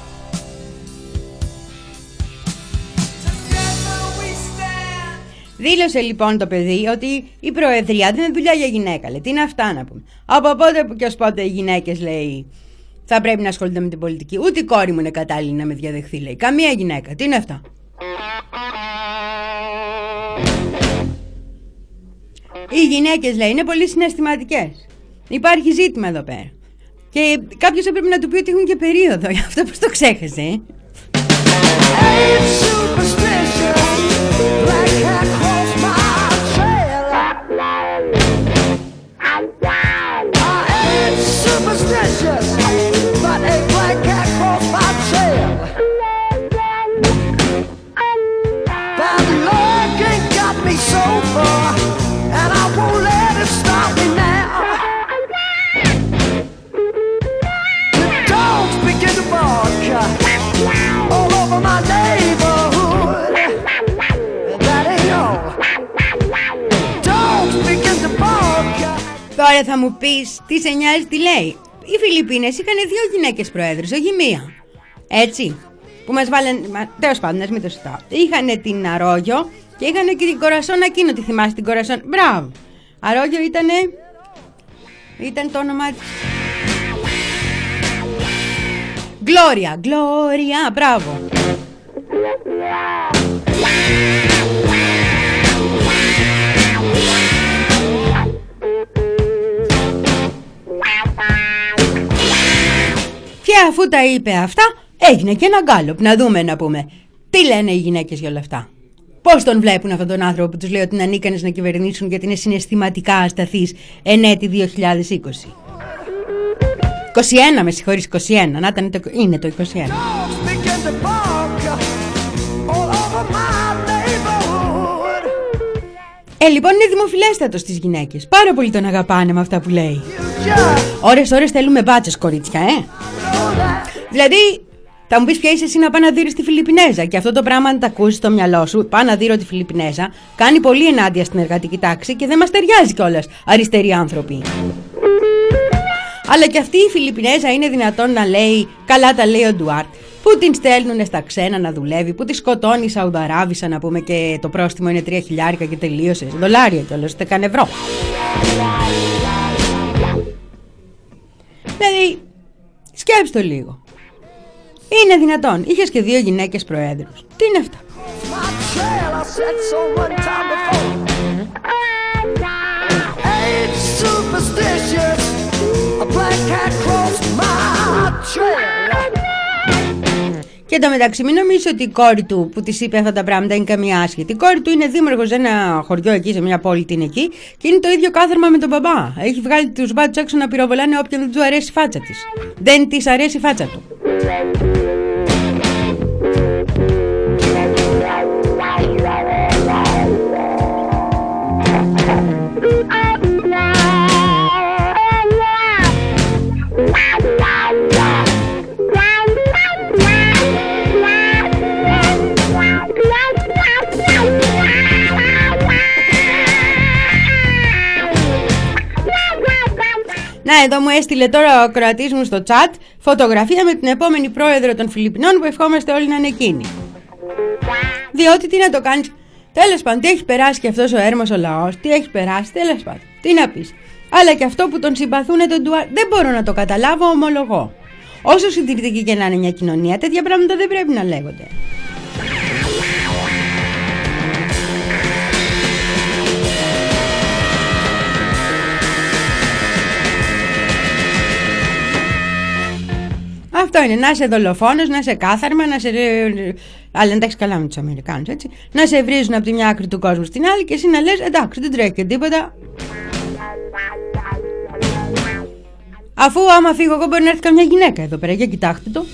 Δήλωσε λοιπόν το παιδί ότι η Προεδρία δεν είναι δουλειά για γυναίκα. Λέει, τι είναι αυτά να πούμε. Από πότε και ως πότε οι γυναίκες, λέει, θα πρέπει να ασχολούνται με την πολιτική. Ούτε η κόρη μου είναι κατάλληλη να με διαδεχθεί, λέει. Καμία γυναίκα. Τι είναι αυτά? Οι γυναίκες, λέει, είναι πολύ συναισθηματικές. Υπάρχει ζήτημα εδώ πέρα. Και κάποιος έπρεπε να του πει ότι έχουν και περίοδο. Αυτό πώς το ξέχασε, ε? Τώρα θα μου πεις τι σε νοιάζει τι λέει. Οι Φιλιππίνες είχαν δύο γυναίκες προέδρους, όχι μία. Έτσι. Που μας βάλαν. Τέλος πάντων, ας μην το συζητάω. Είχανε την Αρόγιο και είχανε και την Κορασόν Ακίνο. Τη θυμάσαι την Κορασόν? Μπράβο. Αρόγιο ήτανε. Ήταν το όνομά της. Γκλώρια. Γκλώρια. Μπράβο. Και αφού τα είπε αυτά, έγινε και ένα γκάλωπ. Να δούμε, να πούμε. Τι λένε οι γυναίκες για όλα αυτά. Πώς τον βλέπουν αυτόν τον άνθρωπο που τους λέει ότι είναι ανίκανες να κυβερνήσουν γιατί είναι συναισθηματικά ασταθείς εν έτη δύο χιλιάδες είκοσι. είκοσι ένα, με συγχωρείς, είκοσι ένα. Να ήταν το... Είναι το είκοσι ένα. Ε, λοιπόν, είναι δημοφιλέστατος στις γυναίκες. Πάρα πολύ τον αγαπάνε με αυτά που λέει. Ώρες ώρες θέλουμε μπάτσες, κορίτσια, ε. Δηλαδή, θα μου πεις ποια είσαι εσύ να πάει να δείρεις τη Φιλιππινέζα. Και αυτό το πράγμα, αν τα ακούσεις στο μυαλό σου, πάω να δείρω τη Φιλιππινέζα, κάνει πολύ ενάντια στην εργατική τάξη και δεν μας ταιριάζει κιόλας, αριστεροί άνθρωποι. Αλλά και αυτή η Φιλιππινέζα είναι δυνατόν να λέει, καλά τα λέει ο Ντουάρτ, που που την στέλνουν στα ξένα να δουλεύει, που τη σκοτώνει η Σαουδαράβισσα να πούμε και το πρόστιμο είναι τρία χιλιάρικα και τελείωσε. Δολάρια κιόλας, ούτε καν ευρώ. Δηλαδή, σκέψτε το λίγο. Είναι δυνατόν, είχες και δύο γυναίκες προέδρους. Τι είναι αυτά? Και εντωμεταξύ μην νομίζεις ότι η κόρη του που της είπε αυτά τα πράγματα είναι καμία άσχετη. Η κόρη του είναι δήμαρχος σε ένα χωριό εκεί, σε μια πόλη την εκεί, και είναι το ίδιο κάθαρμα με τον μπαμπά. Έχει βγάλει τους μπάτσους έξω να πυροβολάνε όποιον δεν του αρέσει η φάτσα της. Δεν της αρέσει η φάτσα του. Να, εδώ μου έστειλε τώρα ο Κροατής μου στο chat φωτογραφία με την επόμενη πρόεδρο των Φιλιππινών που ευχόμαστε όλοι να είναι εκείνη. Διότι τι να το κάνεις, τέλος πάντων, τι έχει περάσει και αυτός ο έρμος ο λαός, τι έχει περάσει, τέλος πάντων, τι να πεις. Αλλά και αυτό που τον συμπαθούνε τον Ντουάρ, δεν μπορώ να το καταλάβω, ομολογώ. Όσο συντηρητική και να είναι μια κοινωνία, τέτοια πράγματα δεν πρέπει να λέγονται. Αυτό είναι, να είσαι δολοφόνος, να είσαι κάθαρμα, να σε... Αλλά εντάξει, καλά με τους Αμερικάνους, έτσι. Να σε βρίζουν από τη μια άκρη του κόσμου στην άλλη και εσύ να λες εντάξει, δεν τρέχει και τίποτα. Αφού άμα φύγω εγώ μπορεί να έρθει καμιά γυναίκα εδώ πέρα, για κοιτάξτε το.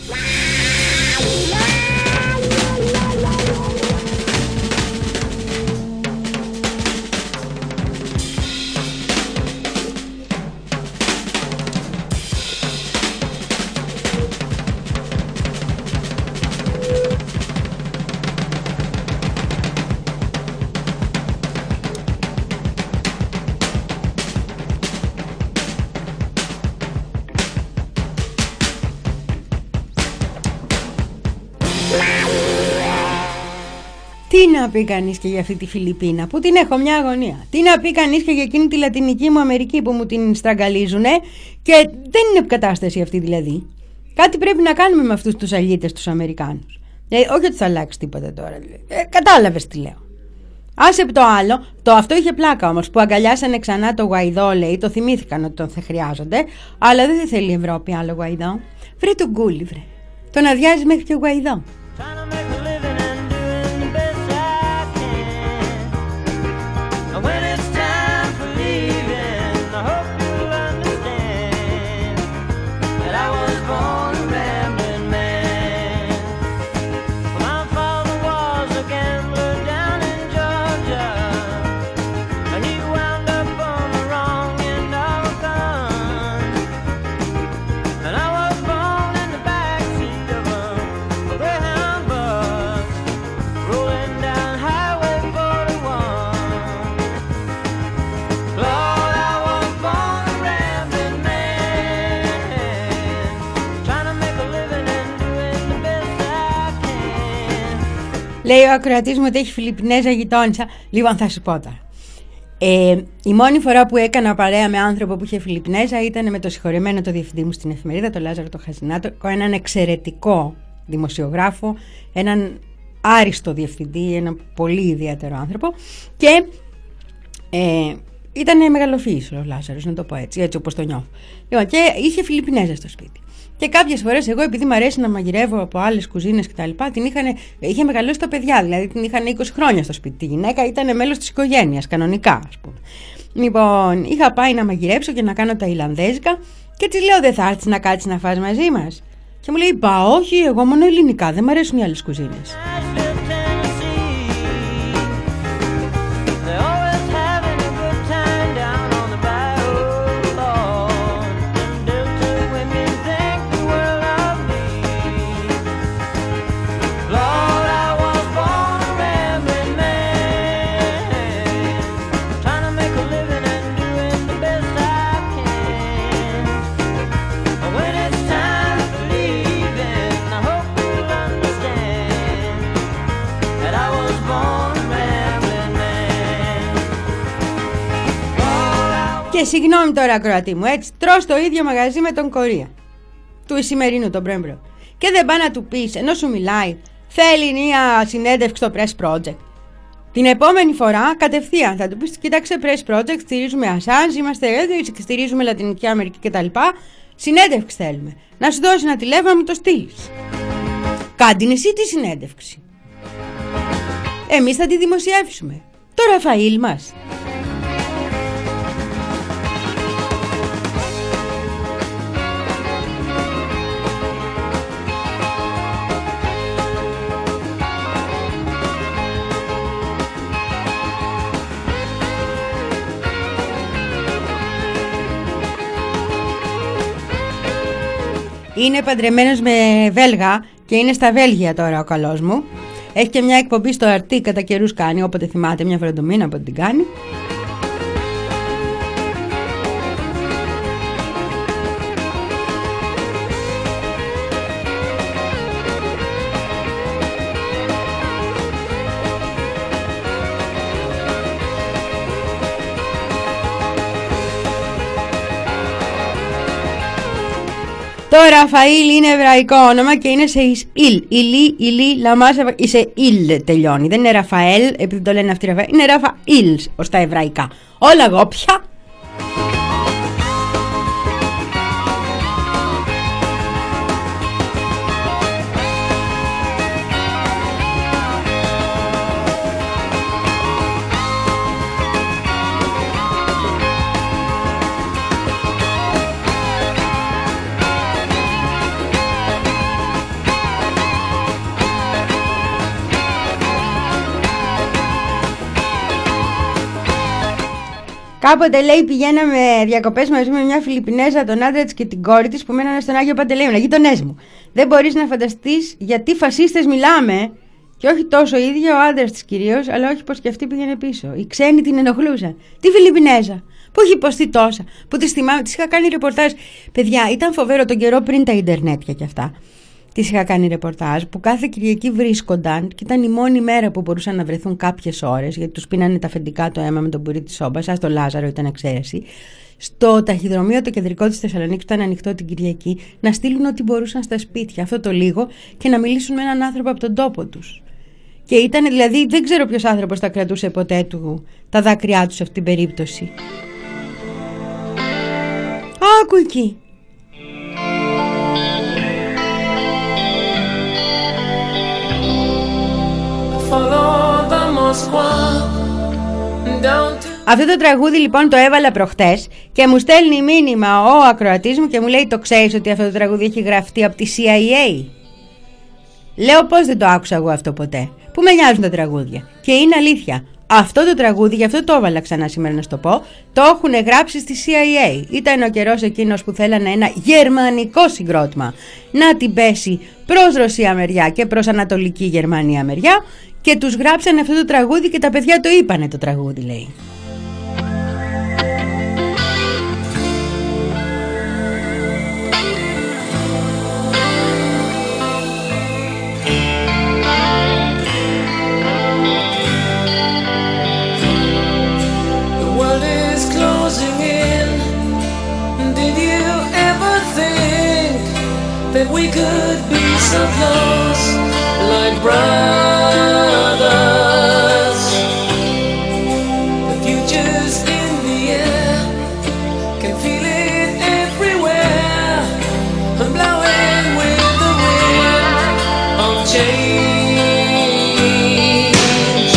Τι να πει κανείς και για αυτή τη Φιλιππίνα που την έχω μια αγωνία. Τι να πει κανείς και για εκείνη τη λατινική μου Αμερική που μου την στραγγαλίζουνε και δεν είναι κατάσταση αυτή δηλαδή. Κάτι πρέπει να κάνουμε με αυτούς τους αλήτες τους Αμερικάνους. Ε, όχι ότι θα αλλάξει τίποτα τώρα. Ε, κατάλαβες τι λέω. Άσε το άλλο, το αυτό είχε πλάκα όμως που αγκαλιάσανε ξανά το Γουαϊδό, λέει, το θυμήθηκαν ότι τον θα χρειάζονται, αλλά δεν θέλει η Ευρώπη άλλο Γουαϊδό. Βρε τον κούλι, βρε. Τον αδειάζει μέχρι και ο Γουαϊδό. Λέει ο ακροατής μου ότι έχει Φιλιππινέζα γειτόνισσα. Λοιπόν, θα σου πω τώρα. Ε, η μόνη φορά που έκανα παρέα με άνθρωπο που είχε Φιλιππινέζα ήταν με το συγχωρεμένο το διευθυντή μου στην εφημερίδα, τον Λάζαρο το Χαζινάτο, έναν εξαιρετικό δημοσιογράφο, έναν άριστο διευθυντή, έναν πολύ ιδιαίτερο άνθρωπο και ε, ήταν μεγαλοφύης ο Λάζαρος, να το πω έτσι, έτσι όπως το νιώθω. Λοιπόν, και είχε Φιλιππινέζα στο σπίτι. Και κάποιες φορές εγώ, επειδή μου αρέσει να μαγειρεύω από άλλες κουζίνες κτλ., την είχαν, είχε μεγαλώσει τα παιδιά, δηλαδή την είχαν είκοσι χρόνια στο σπίτι. Τη γυναίκα ήταν μέλος της οικογένειας, κανονικά, ας πούμε. Λοιπόν, είχα πάει να μαγειρέψω και να κάνω τα Ιρλανδέζικα και της λέω: δεν θα έρθεις να κάτσεις να φας μαζί μας? Και μου λέει: πα, όχι, εγώ μόνο ελληνικά, δεν μου αρέσουν οι άλλες κουζίνες. Και συγγνώμη τώρα, ακροατή μου, έτσι τρως το ίδιο μαγαζί με τον Κορία του Ισημερινού, τον Πρέμπρο, και δεν πάει να του πεις, ενώ σου μιλάει, θέλει μια συνέντευξη στο Press Project. Την επόμενη φορά κατευθείαν θα του πεις, κοίταξε, Press Project, στηρίζουμε Ασάνζ, είμαστε έντονοι, στηρίζουμε Λατινική Αμερική κτλ. Συνέντευξη θέλουμε. Να σου δώσει ένα τηλέφωνο να μου το στείλεις. Κάντε εσύ τη συνέντευξη. Εμείς θα τη δημοσιεύσουμε. Το Ραφαήλ μας. Είναι παντρεμένος με Βέλγα και είναι στα Βέλγια τώρα ο καλός μου. Έχει και μια εκπομπή στο αρ τι, κατά καιρούς κάνει, όποτε θυμάται, μια φορά το μήνα όποτε την κάνει. Το Ραφαήλ είναι εβραϊκό όνομα και είναι σε Ισήλ. Ηλί, ηλί, λαμάς, σε Ιλ τελειώνει. Δεν είναι Ραφαέλ, επειδή το λένε αυτοί Ραφαήλ, είναι Ραφαήλ ως τα εβραϊκά. Όλα εγώ πια. Κάποτε, λέει, πηγαίναμε διακοπές μαζί με μια Φιλιππινέζα, τον άντρα της και την κόρη της που μένανε στον Άγιο Παντελεήμονα, γείτονές μου. Δεν μπορείς να φανταστείς γιατί φασίστες μιλάμε. Και όχι τόσο ίδια ο άντρας της κυρίως, αλλά όχι πως και αυτή πήγαινε πίσω. Οι ξένοι την ενοχλούσαν. Τη Φιλιππινέζα που έχει υποστεί τόσα, που τις θυμάμαι, τις είχα κάνει ρεπορτάζ. Παιδιά, ήταν φοβερό τον καιρό πριν τα Ιντερνέτια κι αυτά. Τις είχα κάνει ρεπορτάζ που κάθε Κυριακή βρίσκονταν και ήταν η μόνη μέρα που μπορούσαν να βρεθούν κάποιες ώρες, γιατί τους πίνανε τα αφεντικά το αίμα με τον πουρί της σόμπας. Ας το Λάζαρο ήταν εξαίρεση. Στο ταχυδρομείο το κεντρικό της Θεσσαλονίκης που ήταν ανοιχτό την Κυριακή, να στείλουν ό,τι μπορούσαν στα σπίτια, αυτό το λίγο, και να μιλήσουν με έναν άνθρωπο από τον τόπο τους. Και ήταν, δηλαδή, δεν ξέρω ποιος άνθρωπος θα κρατούσε ποτέ του τα δάκρυά του σε αυτήν την περίπτωση. Άκου εκεί. Αυτό το τραγούδι λοιπόν το έβαλα προχτές και μου στέλνει μήνυμα ο ακροατής μου και μου λέει, το ξέρεις ότι αυτό το τραγούδι έχει γραφτεί από τη σι άι έι? Λέω, πώς δεν το άκουσα εγώ αυτό ποτέ? Πού με νοιάζουν τα τραγούδια? Και είναι αλήθεια. Αυτό το τραγούδι, γι' αυτό το έβαλα ξανά σήμερα να σου το πω, το έχουν γράψει στη σι άι έι. Ήταν ο καιρός εκείνος που θέλανε ένα γερμανικό συγκρότημα να την πέσει προς Ρωσία μεριά και προς Ανατολική Γερμανία μεριά, και τους γράψανε αυτό το τραγούδι και τα παιδιά το είπανε το τραγούδι, λέει. That we could be so close, like brothers. The future's in the air, can feel it everywhere. I'm blowing with the wind of change.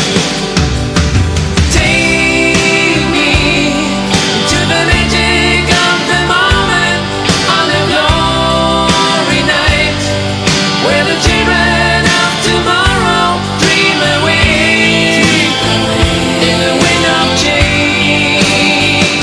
Take me to the magic of the moment on the glory night, where the children of tomorrow dream away in the wind of change.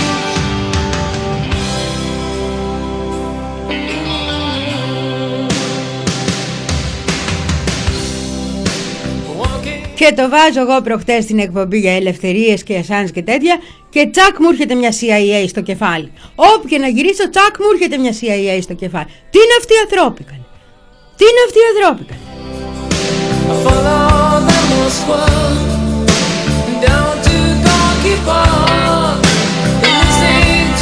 Walking. Και το βάζω εγώ προχτές στην εκπομπή για ελευθερίες και Ασάνζ και τέτοια, και τσακ μου έρχεται μια σι άι έι στο κεφάλι. Όπου και να γυρίσω, τσακ μου έρχεται μια σι άι έι στο κεφάλι. Τι είναι αυτοί οι ανθρώποι? Τι είναι αυτοί οι ανθρώποι? I follow the Moskva down to Gorky Park in the same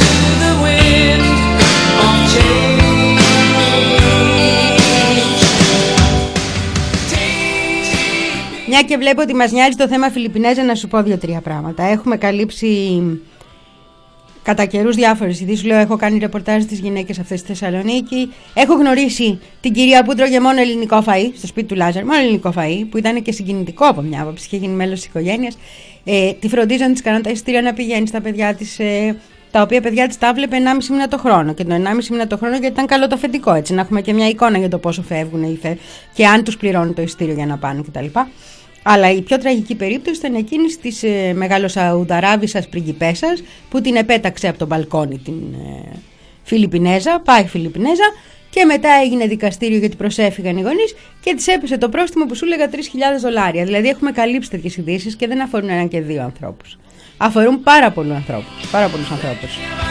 Μια και βλέπω ότι μας νοιάζει το θέμα Φιλιππινέζα, να σου πω δύο-τρία πράγματα. Έχουμε καλύψει κατά καιρούς διάφορες ειδήσεις. Λέω, έχω κάνει ρεπορτάζ στις γυναίκες αυτές στη Θεσσαλονίκη. Έχω γνωρίσει την κυρία που τρώγε μόνο ελληνικό φαΐ στο σπίτι του Λάζαρ, μόνο ελληνικό φαΐ, που ήταν και συγκινητικό από μια άποψη, είχε γίνει μέλος της οικογένειας. Ε, τη φροντίζαν, της κάναν τα εισιτήρια να πηγαίνει στα παιδιά της, ε, τα οποία παιδιά της τα βλέπε ενάμιση μήνα το χρόνο. Και το ενάμιση μήνα το χρόνο γιατί ήταν καλό το αφεντικό, έτσι, να έχουμε και μια εικόνα για το πόσο φεύγουν και αν τους πληρώνουν το εισιτήριο για να πάνε κτλ. Αλλά η πιο τραγική περίπτωση ήταν εκείνη της ε, μεγαλοσαουδαράβισσας πριγκιπέσας που την επέταξε από τον μπαλκόνι την ε, Φιλιππινέζα, πάει Φιλιππινέζα και μετά έγινε δικαστήριο γιατί προσέφυγαν οι γονείς και της έπεσε το πρόστιμο που σου έλεγα τρεις χιλιάδες δολάρια. Δηλαδή έχουμε καλύψει τέτοιες ειδήσεις και δεν αφορούν έναν και δύο ανθρώπους. Αφορούν πάρα πολλούς ανθρώπους. Πάρα πολλούς ανθρώπους.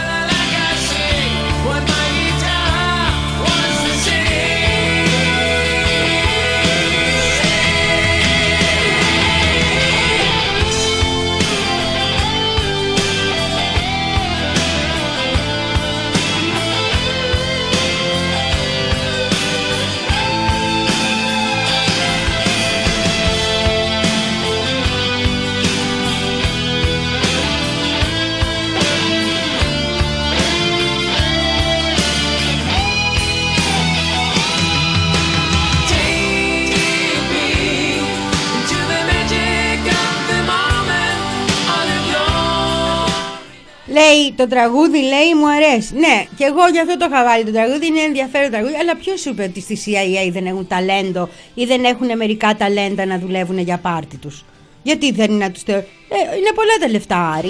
Λέει το τραγούδι, λέει μου αρέσει. Ναι, και εγώ γι' αυτό το είχα βάλει το τραγούδι, είναι ενδιαφέρον τραγούδι. Αλλά ποιος σου είπε ότι στη σι άι έι δεν έχουν ταλέντο ή δεν έχουν μερικά ταλέντα να δουλεύουν για πάρτι τους? Γιατί δεν είναι να τους θεωρούν? Ε, είναι πολλά τα λεφτά, Άρη.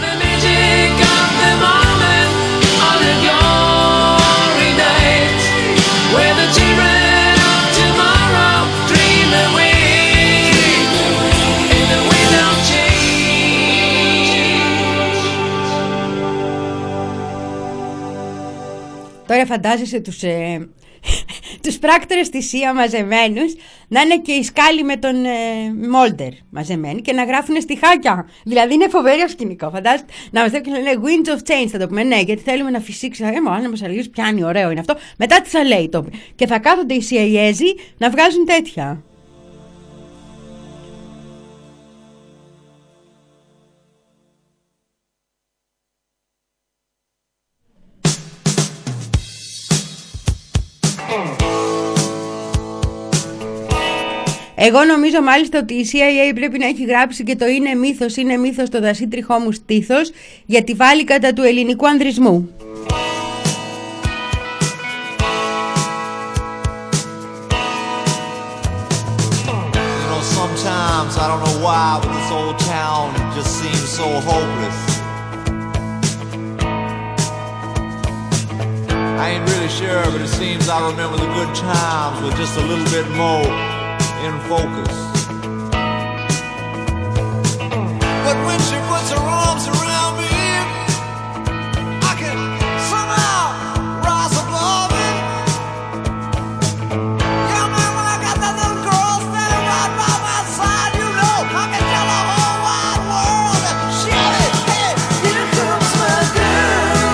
Τώρα φαντάζεσαι τους, ε, τους πράκτορες της σι άι μαζεμένους να είναι και οι σκάλοι με τον ε, Μόλτερ μαζεμένοι και να γράφουν στιχάκια. Δηλαδή είναι φοβερό σκηνικό. Φαντάζεσαι να μας δέχουν και να λένε Winds of Change, θα το πούμε. Ναι, γιατί θέλουμε να φυσήξει. Ε, μόνο να μας αλληλείς πιάνει, ωραίο είναι αυτό. Μετά τι θα λέει το. Και θα κάθονται οι σι άι έζοι να βγάζουν τέτοια. Εγώ νομίζω μάλιστα ότι η σι άι έι πρέπει να έχει γράψει και το είναι μύθος, είναι μύθος το δασί τριχό μου στήθος, γιατί βάλει κατά του ελληνικού ανδρισμού. You know, sometimes I don't know why, but this old town just seems so hopeless. I ain't really sure, but it seems I remember the good times with just a little bit more in focus. But when she puts her arms around me, I can somehow rise above it. Yeah, man, when I got that little girl standing right by my side, you know I can tell the whole wide world that shout it, hey, here comes my girl.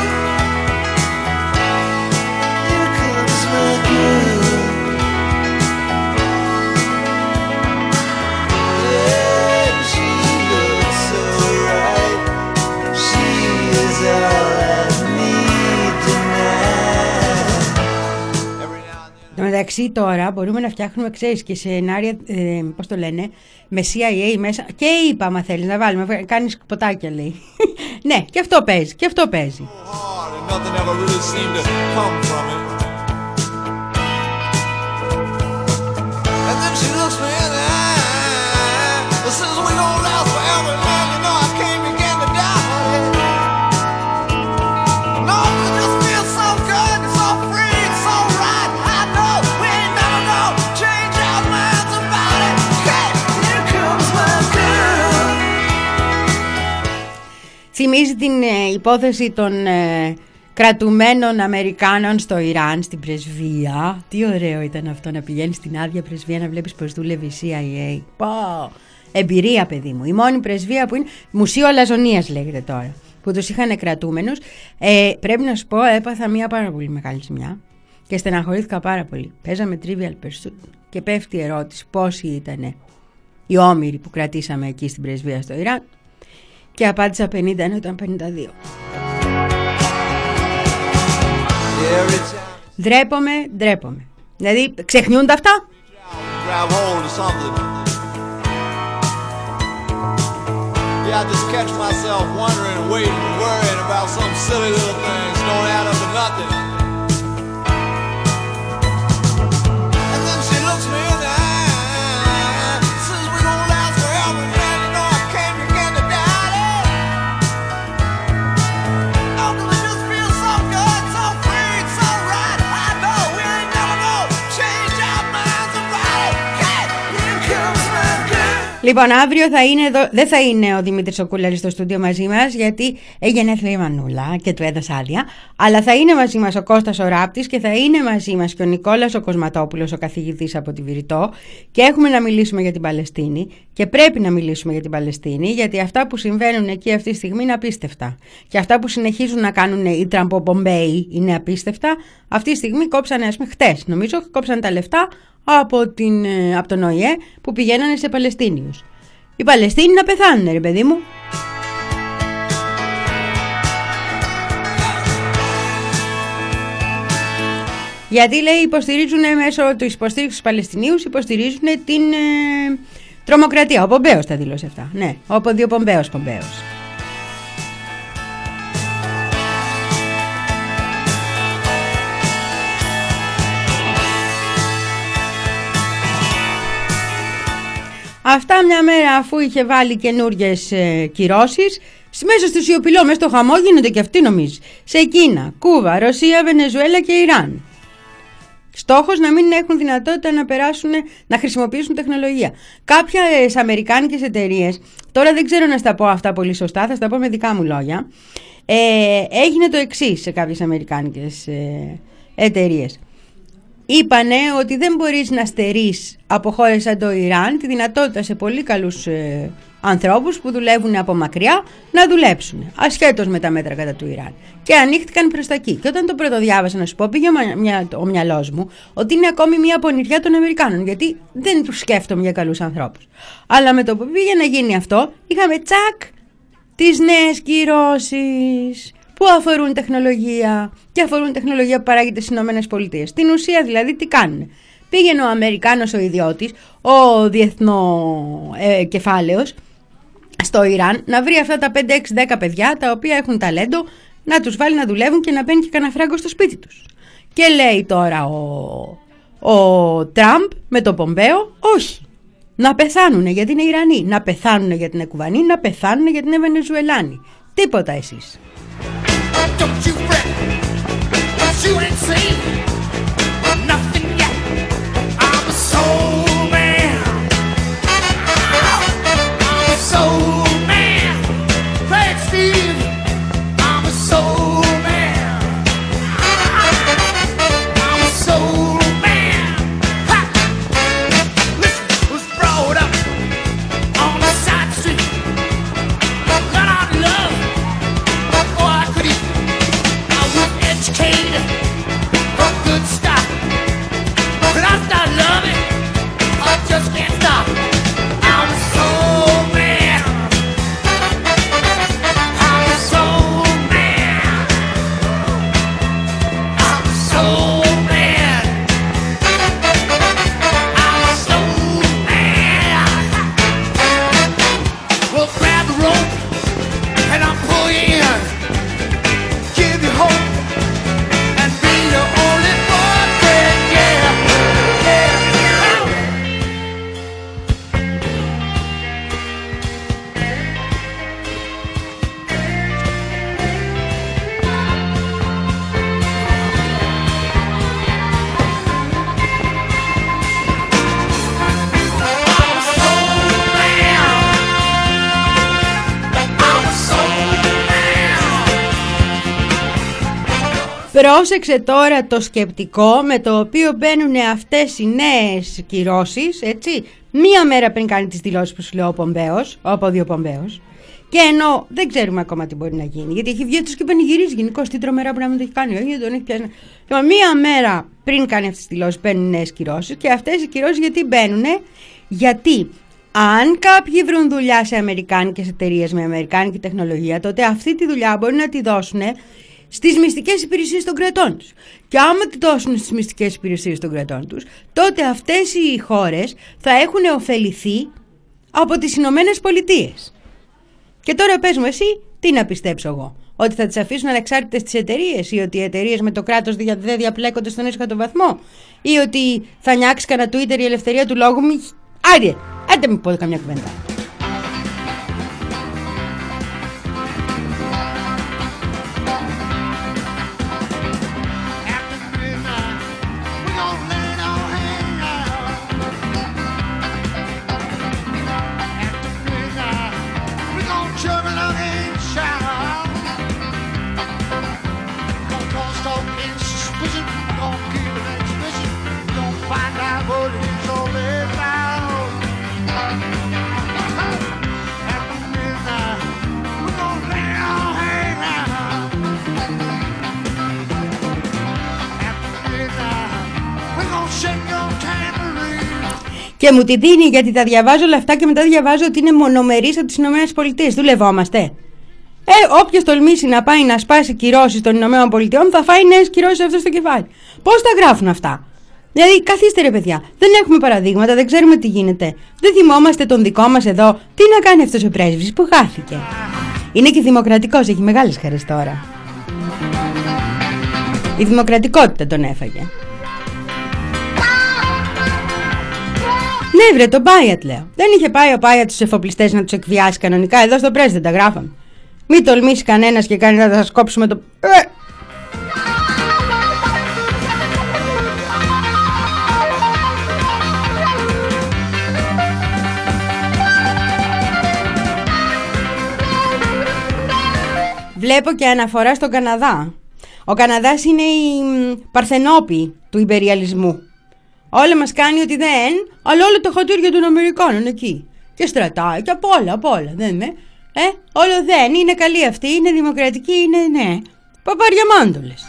Here comes my girl. Εντάξει, τώρα μπορούμε να φτιάχνουμε, ξέρεις, και σενάρια, ε, πώς το λένε, με σι άι έι μέσα. Και είπα, άμα θέλεις να βάλουμε, κάνεις ποτάκια, λέει. Ναι, και αυτό παίζει, και αυτό παίζει. Θυμίζει την ε, υπόθεση των ε, κρατουμένων Αμερικάνων στο Ιράν, στην πρεσβεία. Τι ωραίο ήταν αυτό, να πηγαίνεις στην άδεια πρεσβεία να βλέπεις πως δούλευε η σι άι έι. Πω, εμπειρία, παιδί μου. Η μόνη πρεσβεία που είναι, Μουσείο Αλαζονίας λέγεται τώρα, που τους είχαν κρατούμενους. Ε, πρέπει να σου πω, έπαθα μια πάρα πολύ μεγάλη ζημιά και στεναχωρήθηκα πάρα πολύ. Παίζαμε Trivial Pursuit και πέφτει η ερώτηση πόσοι ήτανε οι όμηροι που κρατήσαμε εκεί στην πρεσβεία στο Ιράν. Και απάντησα πενήντα ενώ ήταν πενήντα δύο. Ντρέπομαι, ντρέπομαι. Δηλαδή ξεχνιούνται αυτά. Yeah, I just catch myself wondering and waiting and worrying about some silly little things don't add up to nothing. And then she looks me in the eye, says we gon' last forever, man, you know I can't begin to doubt it. Oh, 'cause it just feels so good, so free, so right. I know we ain't never gonna change our minds about it. Hey, here comes my girl. Λοιπόν, αύριο θα είναι εδώ, δεν θα είναι ο Δημήτρης ο Κούλαρης στο στούντιο μαζί μας, γιατί έγινε η Μανούλα και του έδωσα άδεια, αλλά θα είναι μαζί μας ο Κώστας ο Ράπτης και θα είναι μαζί μας και ο Νικόλας ο Κοσματόπουλος, ο καθηγητής από τη Βηρητό, και έχουμε να μιλήσουμε για την Παλαιστίνη και πρέπει να μιλήσουμε για την Παλαιστίνη, γιατί αυτά που συμβαίνουν εκεί αυτή τη στιγμή είναι απίστευτα και αυτά που συνεχίζουν να κάνουν οι Τραμποπομπέοι είναι απίστευτα. Αυτή τη στιγμή κόψανε, ας πούμε, χτες νομίζω, κόψανε τα λεφτά από, την, από τον Ο Η Ε που πηγαίνανε σε Παλαιστίνιους. Οι Παλαιστίνοι να πεθάνουν, ρε παιδί μου. Γιατί, λέει, υποστηρίζουν μέσω του υποστήριξης στους Παλαιστινίους, υποστηρίζουν την ε, τρομοκρατία. Ο Πομπέος τα δήλωσε αυτά. Ναι, ο Πομπέος Πομπέος. Αυτά μια μέρα αφού είχε βάλει καινούργιες ε, κυρώσεις. Μέσα στο σιωπηλό, μέσα στο χαμό γίνονται και αυτοί, νομίζεις. Σε Κίνα, Κούβα, Ρωσία, Βενεζουέλα και Ιράν. Στόχος να μην έχουν δυνατότητα να περάσουν, να χρησιμοποιήσουν τεχνολογία. Κάποιες αμερικάνικες εταιρείες, τώρα δεν ξέρω να στα πω αυτά πολύ σωστά, θα στα πω με δικά μου λόγια. Ε, έγινε το εξής σε κάποιες αμερικάνικες ε, εταιρείες. Είπανε ότι δεν μπορείς να στερείς από χώρες σαν το Ιράν τη δυνατότητα σε πολύ καλούς ε, ανθρώπους που δουλεύουν από μακριά να δουλέψουν, ασχέτως με τα μέτρα κατά του Ιράν. Και ανοίχτηκαν προς τα εκεί. Και όταν το πρώτο διάβασα, να σου πω, πήγε ο, μια, ο μυαλός μου ότι είναι ακόμη μια πονηριά των Αμερικάνων, γιατί δεν τους σκέφτομαι για καλούς ανθρώπους. Αλλά με το που πήγε να γίνει αυτό, είχαμε τσακ τις νέες κυρώσεις που αφορούν τεχνολογία και αφορούν τεχνολογία που παράγεται στις Ηνωμένες Πολιτείες. Στην ουσία δηλαδή τι κάνουν. Πήγαινε ο Αμερικάνος ο ιδιώτης, ο διεθνό ε, κεφάλαιος στο Ιράν να βρει αυτά τα πέντε, έξι, δέκα παιδιά τα οποία έχουν ταλέντο, να τους βάλει να δουλεύουν και να μπαίνει και κανένα φράγκο στο σπίτι τους. Και λέει τώρα ο, ο Τραμπ με το Πομπέο, όχι. Να πεθάνουνε γιατί είναι Ιρανοί, να πεθάνουνε γιατί είναι Κουβανοί, να πεθάνουνε γιατί είναι Βενεζουελάνοι. Τίποτα εσείς. Don't you fret, 'cause you ain't seen nothing yet. I'm a soul man. I'm a soul man. Craig Steve, I'm a soul man. I'm a soul man. Ha! Listen, was brought up on the side street. Got out of love before I could eat. Educated for good stuff. But I start loving, I just can't stop. I'm a soul man. I'm a soul man. I'm a soul man. I'm a soul man. Well, grab the rope and I'll pull you in. Give you hope. Πρόσεξε τώρα το σκεπτικό με το οποίο μπαίνουν αυτές οι νέες κυρώσεις, έτσι, μία μέρα πριν κάνει τις δηλώσεις που σου λέω ο Πομπέος, ο Απόδιο Πομπέος, και ενώ δεν ξέρουμε ακόμα τι μπορεί να γίνει, γιατί έχει βγει έτσι και πανηγυρίζει γενικώς τι τρομερά που να μην το έχει κάνει, όχι, τον έχει πιάσει. Λοιπόν, μία μέρα πριν κάνει αυτές τις δηλώσεις μπαίνουν νέες κυρώσεις, και αυτές οι κυρώσεις γιατί μπαίνουν, γιατί Αν κάποιοι βρουν δουλειά σε αμερικάνικες εταιρείες με αμερικάνικη τεχνολογία, τότε αυτή τη δουλειά μπορεί να τη δώσουν στις μυστικές υπηρεσίες των κρατών τους. Και άμα τη δώσουν στις μυστικές υπηρεσίες των κρατών τους, τότε αυτές οι χώρες θα έχουν ωφεληθεί από τις Ηνωμένες Πολιτείες. Και τώρα πες μου εσύ, τι να πιστέψω εγώ? Ότι θα τις αφήσουν ανεξάρτητες τις εταιρείες, ή ότι οι εταιρείες με το κράτος δεν διαπλέκονται στον έσχατο βαθμό, ή ότι θα νιάξει κανένα Twitter η ελευθερία του λόγου μου? Άρε, άντε μην πω καμιά κουβέντα. Και μου τη δίνει γιατί τα διαβάζω όλα αυτά και μετά διαβάζω ότι είναι μονομερής από τις Ηνωμένες Πολιτείες. Δουλευόμαστε. Ε, όποιος τολμήσει να πάει να σπάσει κυρώσεις των Ηνωμένων Πολιτειών θα φάει νέες κυρώσεις αυτό στο κεφάλι. Πώς τα γράφουν αυτά? Δηλαδή, καθίστε ρε παιδιά, δεν έχουμε παραδείγματα, δεν ξέρουμε τι γίνεται. Δεν θυμόμαστε τον δικό μας εδώ. Τι να κάνει αυτός ο πρέσβης που χάθηκε? Είναι και δημοκρατικός, έχει μεγάλες χαρές τώρα. Η δημοκρατικότητα τον έφαγε. Ναι βρε, τον Πάιατ λέω. Δεν είχε πάει ο Πάιατ στους εφοπλιστές να τους εκβιάσει κανονικά? Εδώ στο πρέσβη δεν τα γράφαμε? Μην τολμήσει κανένας και κάνει να σας κόψουμε το... Ε! Βλέπω και αναφορά στον Καναδά. Ο Καναδάς είναι η Παρθενόπη του ιμπεριαλισμού. Όλα μας κάνει ότι δεν, αλλά όλο το χατήρια των Αμερικάνων εκεί. Και στρατάει και απ' όλα, απ' όλα, δεν με. Ε, όλο δεν, είναι καλή αυτή, είναι δημοκρατική, είναι ναι. Παπαριαμάντολες.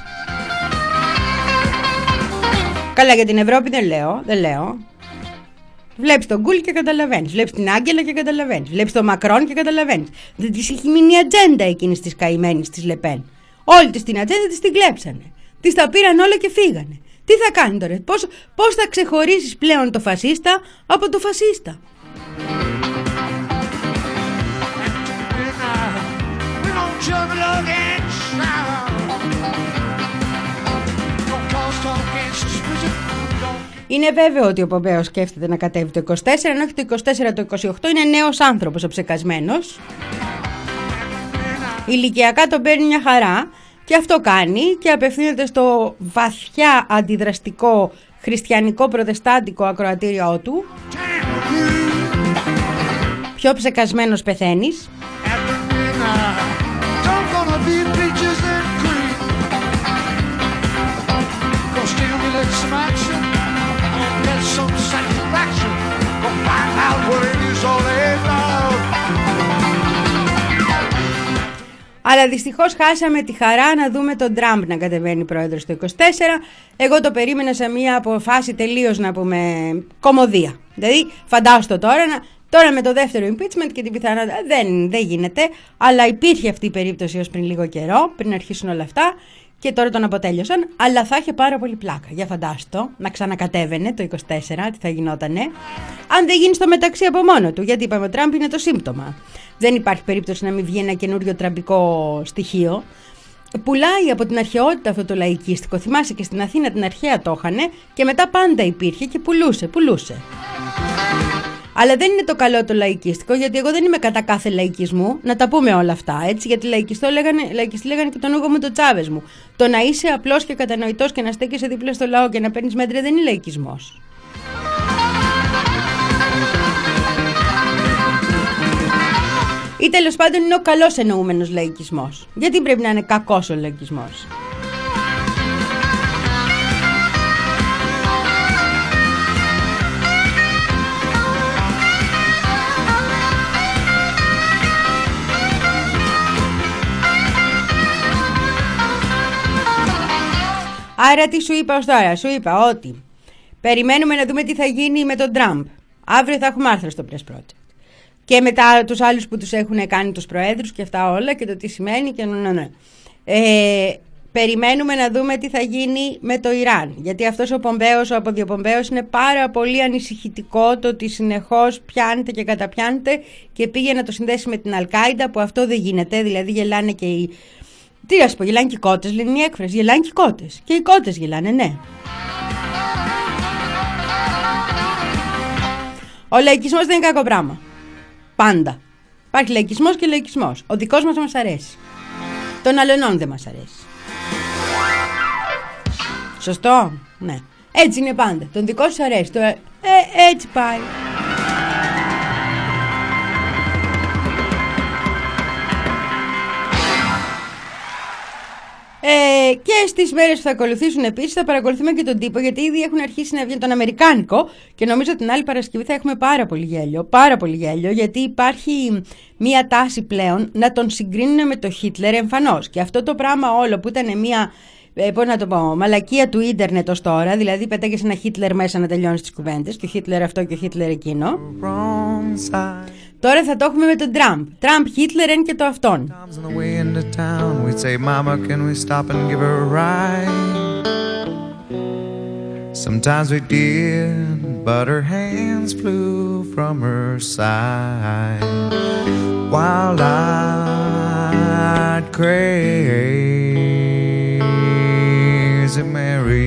Καλά, για την Ευρώπη δεν λέω, δεν λέω. Βλέπεις τον Γκουλ και καταλαβαίνεις. Βλέπεις την Άγγελα και καταλαβαίνεις. Βλέπεις τον Μακρόν και καταλαβαίνεις. Δεν της έχει μείνει η ατζέντα εκείνης της καημένης της Λεπέν. Όλη της την ατζέντα της την κλέψανε. Της τα πήραν όλα και φύγανε. Τι θα κάνει τώρα, πώς, πώς θα ξεχωρίσεις πλέον το φασίστα από το φασίστα? Είναι βέβαιο ότι ο Πομπέος σκέφτεται να κατέβει το είκοσι τέσσερα, ενώ όχι το είκοσι τέσσερα, το είκοσι οκτώ. Είναι νέος άνθρωπος ο ψεκασμένος. Ηλικιακά τον παίρνει μια χαρά. Και αυτό κάνει και απευθύνεται στο βαθιά αντιδραστικό χριστιανικό προτεστάντικο ακροατήριό του. Πιο ψεκασμένος πεθαίνεις. Αλλά δυστυχώς χάσαμε τη χαρά να δούμε τον Τραμπ να κατεβαίνει πρόεδρος το είκοσι τέσσερα. Εγώ το περίμενα σε μια αποφάση τελείως, να πούμε, κωμωδία. Δηλαδή φαντάστο τώρα, να, τώρα με το δεύτερο impeachment και την πιθανότητα δεν, δεν γίνεται. Αλλά υπήρχε αυτή η περίπτωση ως πριν λίγο καιρό, πριν αρχίσουν όλα αυτά. Και τώρα τον αποτέλειωσαν, αλλά θα είχε πάρα πολύ πλάκα. Για φαντάστο, να ξανακατέβαινε το είκοσι τέσσερα, τι θα γινότανε. Αν δεν γίνει στο μεταξύ από μόνο του, γιατί είπαμε ο Τραμπ είναι το σύμπτωμα. Δεν υπάρχει περίπτωση να μην βγει ένα καινούριο τραμπικό στοιχείο. Πουλάει από την αρχαιότητα αυτό το λαϊκίστικο. Θυμάσαι και στην Αθήνα την αρχαία το είχανε και μετά πάντα υπήρχε και πουλούσε, πουλούσε. Αλλά δεν είναι το καλό το λαϊκίστικο, γιατί εγώ δεν είμαι κατά κάθε λαϊκισμού, να τα πούμε όλα αυτά, έτσι, γιατί λαϊκιστό λέγανε, λαϊκιστή λέγανε και τον Ούγο με το Τσάβες μου. Το να είσαι απλός και κατανοητός και να στέκεσαι δίπλα στο λαό και να παίρνεις μέτρα δεν είναι λαϊκισμός. Ή τέλος πάντων είναι ο καλός εννοούμενος λαϊκισμός. Γιατί πρέπει να είναι κακός ο λαϊκισμός? Άρα τι σου είπα ως τώρα? Σου είπα ότι περιμένουμε να δούμε τι θα γίνει με τον Τραμπ. Αύριο θα έχουμε άρθρο στο Press Project. Και μετά τους άλλους που τους έχουν κάνει τους προέδρους και αυτά όλα και το τι σημαίνει και ναι, ναι. Ε, περιμένουμε να δούμε τι θα γίνει με το Ιράν. Γιατί αυτός ο Πομπέος, ο αποδιοπομπέος είναι πάρα πολύ ανησυχητικό το ότι συνεχώς πιάνεται και καταπιάνεται και πήγε να το συνδέσει με την Αλ-Κάιντα που αυτό δεν γίνεται. Δηλαδή γελάνε και οι... Τι να σου πω, γελάνε και οι κότες, λένε η έκφραση. Γελάνε και οι κότες. Και οι κότες γελάνε, ναι. Ο λαϊκισμός δεν είναι κακό πράγμα. Πάντα. Υπάρχει λαϊκισμός και λαϊκισμός. Ο δικός μας μας αρέσει. Των αλλωνών δεν μας αρέσει. Σωστό? Ναι. Έτσι είναι πάντα. Τον δικό σου αρέσει. Το... Ε, έτσι πάει. Ε, και στις μέρες που θα ακολουθήσουν επίσης θα παρακολουθούμε και τον τύπο, γιατί ήδη έχουν αρχίσει να βγει τον αμερικάνικο και νομίζω την άλλη Παρασκευή θα έχουμε πάρα πολύ γέλιο, πάρα πολύ γέλιο, γιατί υπάρχει μία τάση πλέον να τον συγκρίνουν με τον Χίτλερ εμφανώς, και αυτό το πράγμα όλο που ήταν μία, ε, πώς να το πω, μαλακία του ίντερνετ ως τώρα, δηλαδή πετάγες ένα Χίτλερ μέσα να τελειώνεις τις κουβέντες, και ο Χίτλερ αυτό και ο Χίτλερ εκείνο. Τώρα θα το έχουμε με τον Τραμπ. Τραμπ, Χίτλερ είναι και το αυτόν. Sometimes we did, but her hands flew from her side. Wild-eyed, crazy Mary.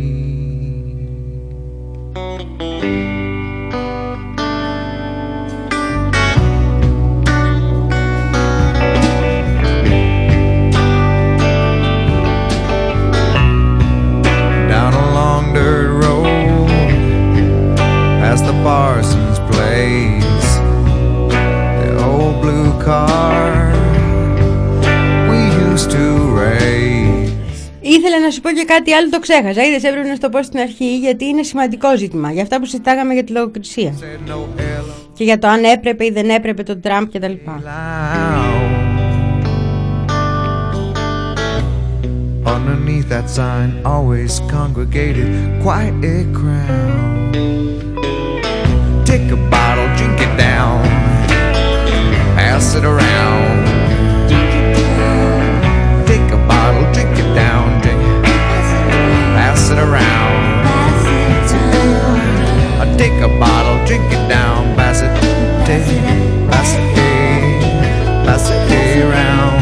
The Parsons Place, the old blue car we used to race. Ήθελα να σου πω και κάτι άλλο, το ξέχασα. Είδες, έπρεπε να στο πω στην αρχή, γιατί είναι σημαντικό ζήτημα. Για αυτά που συζητάγαμε για τη λογοκρισία και για το αν έπρεπε ή δεν έπρεπε τον Τραμπ και τα λοιπά. Underneath that sign always congregated quite a crowd. Take a bottle, drink it down, pass it around. Take a bottle, drink it down, drink it, pass it around. Take a bottle, drink it down, pass it, take, pass it, pass it around.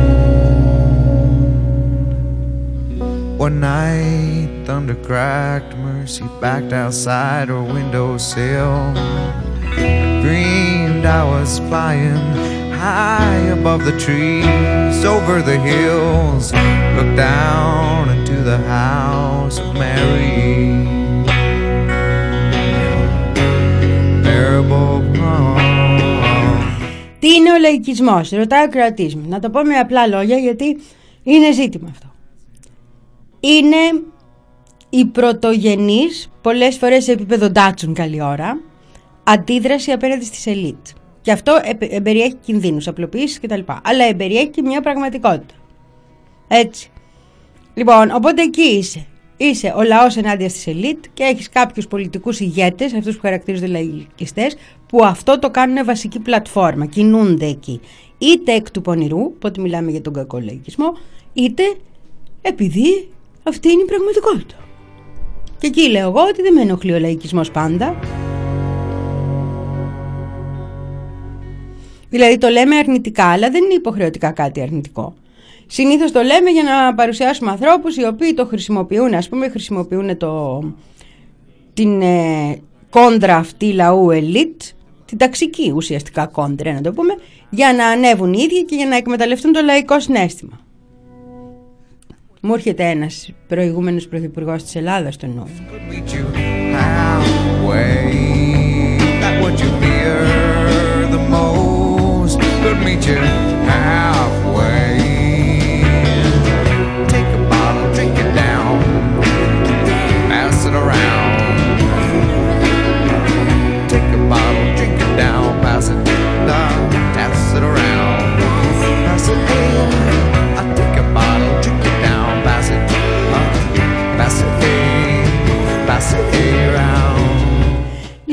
One night, thunder cracked, Mercy backed outside her windowsill. I dreamed I was flying high above the trees, over the hills, looked down into the house of Mary. Terrible palm. Τι είναι ο λαϊκισμός, ρωτάει ο κρατής μου. Να το πω με απλά λόγια, γιατί είναι ζήτημα αυτό. Είναι η πρωτογενής, πολλές φορές σε επίπεδο ντάτσουν καλή ώρα, αντίδραση απέναντι στις ελίτ. Και αυτό εμπεριέχει κινδύνους, απλοποιήσεις κτλ. Αλλά εμπεριέχει και μια πραγματικότητα. Έτσι. Λοιπόν, οπότε εκεί είσαι. Είσαι ο λαός ενάντια στις ελίτ και έχεις κάποιους πολιτικούς ηγέτες, αυτούς που χαρακτηρίζονται λαϊκιστές, που αυτό το κάνουν βασική πλατφόρμα, κινούνται εκεί. Είτε εκ του πονηρού, πότε μιλάμε για τον κακό λαϊκισμό, είτε επειδή αυτή είναι η πραγματικότητα. Και εκεί λέω εγώ ότι δεν με ενοχλεί ο λαϊκισμός πάντα. Δηλαδή το λέμε αρνητικά, αλλά δεν είναι υποχρεωτικά κάτι αρνητικό. Συνήθως το λέμε για να παρουσιάσουμε ανθρώπους οι οποίοι το χρησιμοποιούν, ας πούμε χρησιμοποιούν το, την ε, κόντρα αυτή λαού ελίτ, την ταξική ουσιαστικά κόντρα να το πούμε, για να ανέβουν οι ίδιοι και για να εκμεταλλευτούν το λαϊκό συναίσθημα. Μου έρχεται ένας προηγούμενος πρωθυπουργός της Ελλάδας στο νου.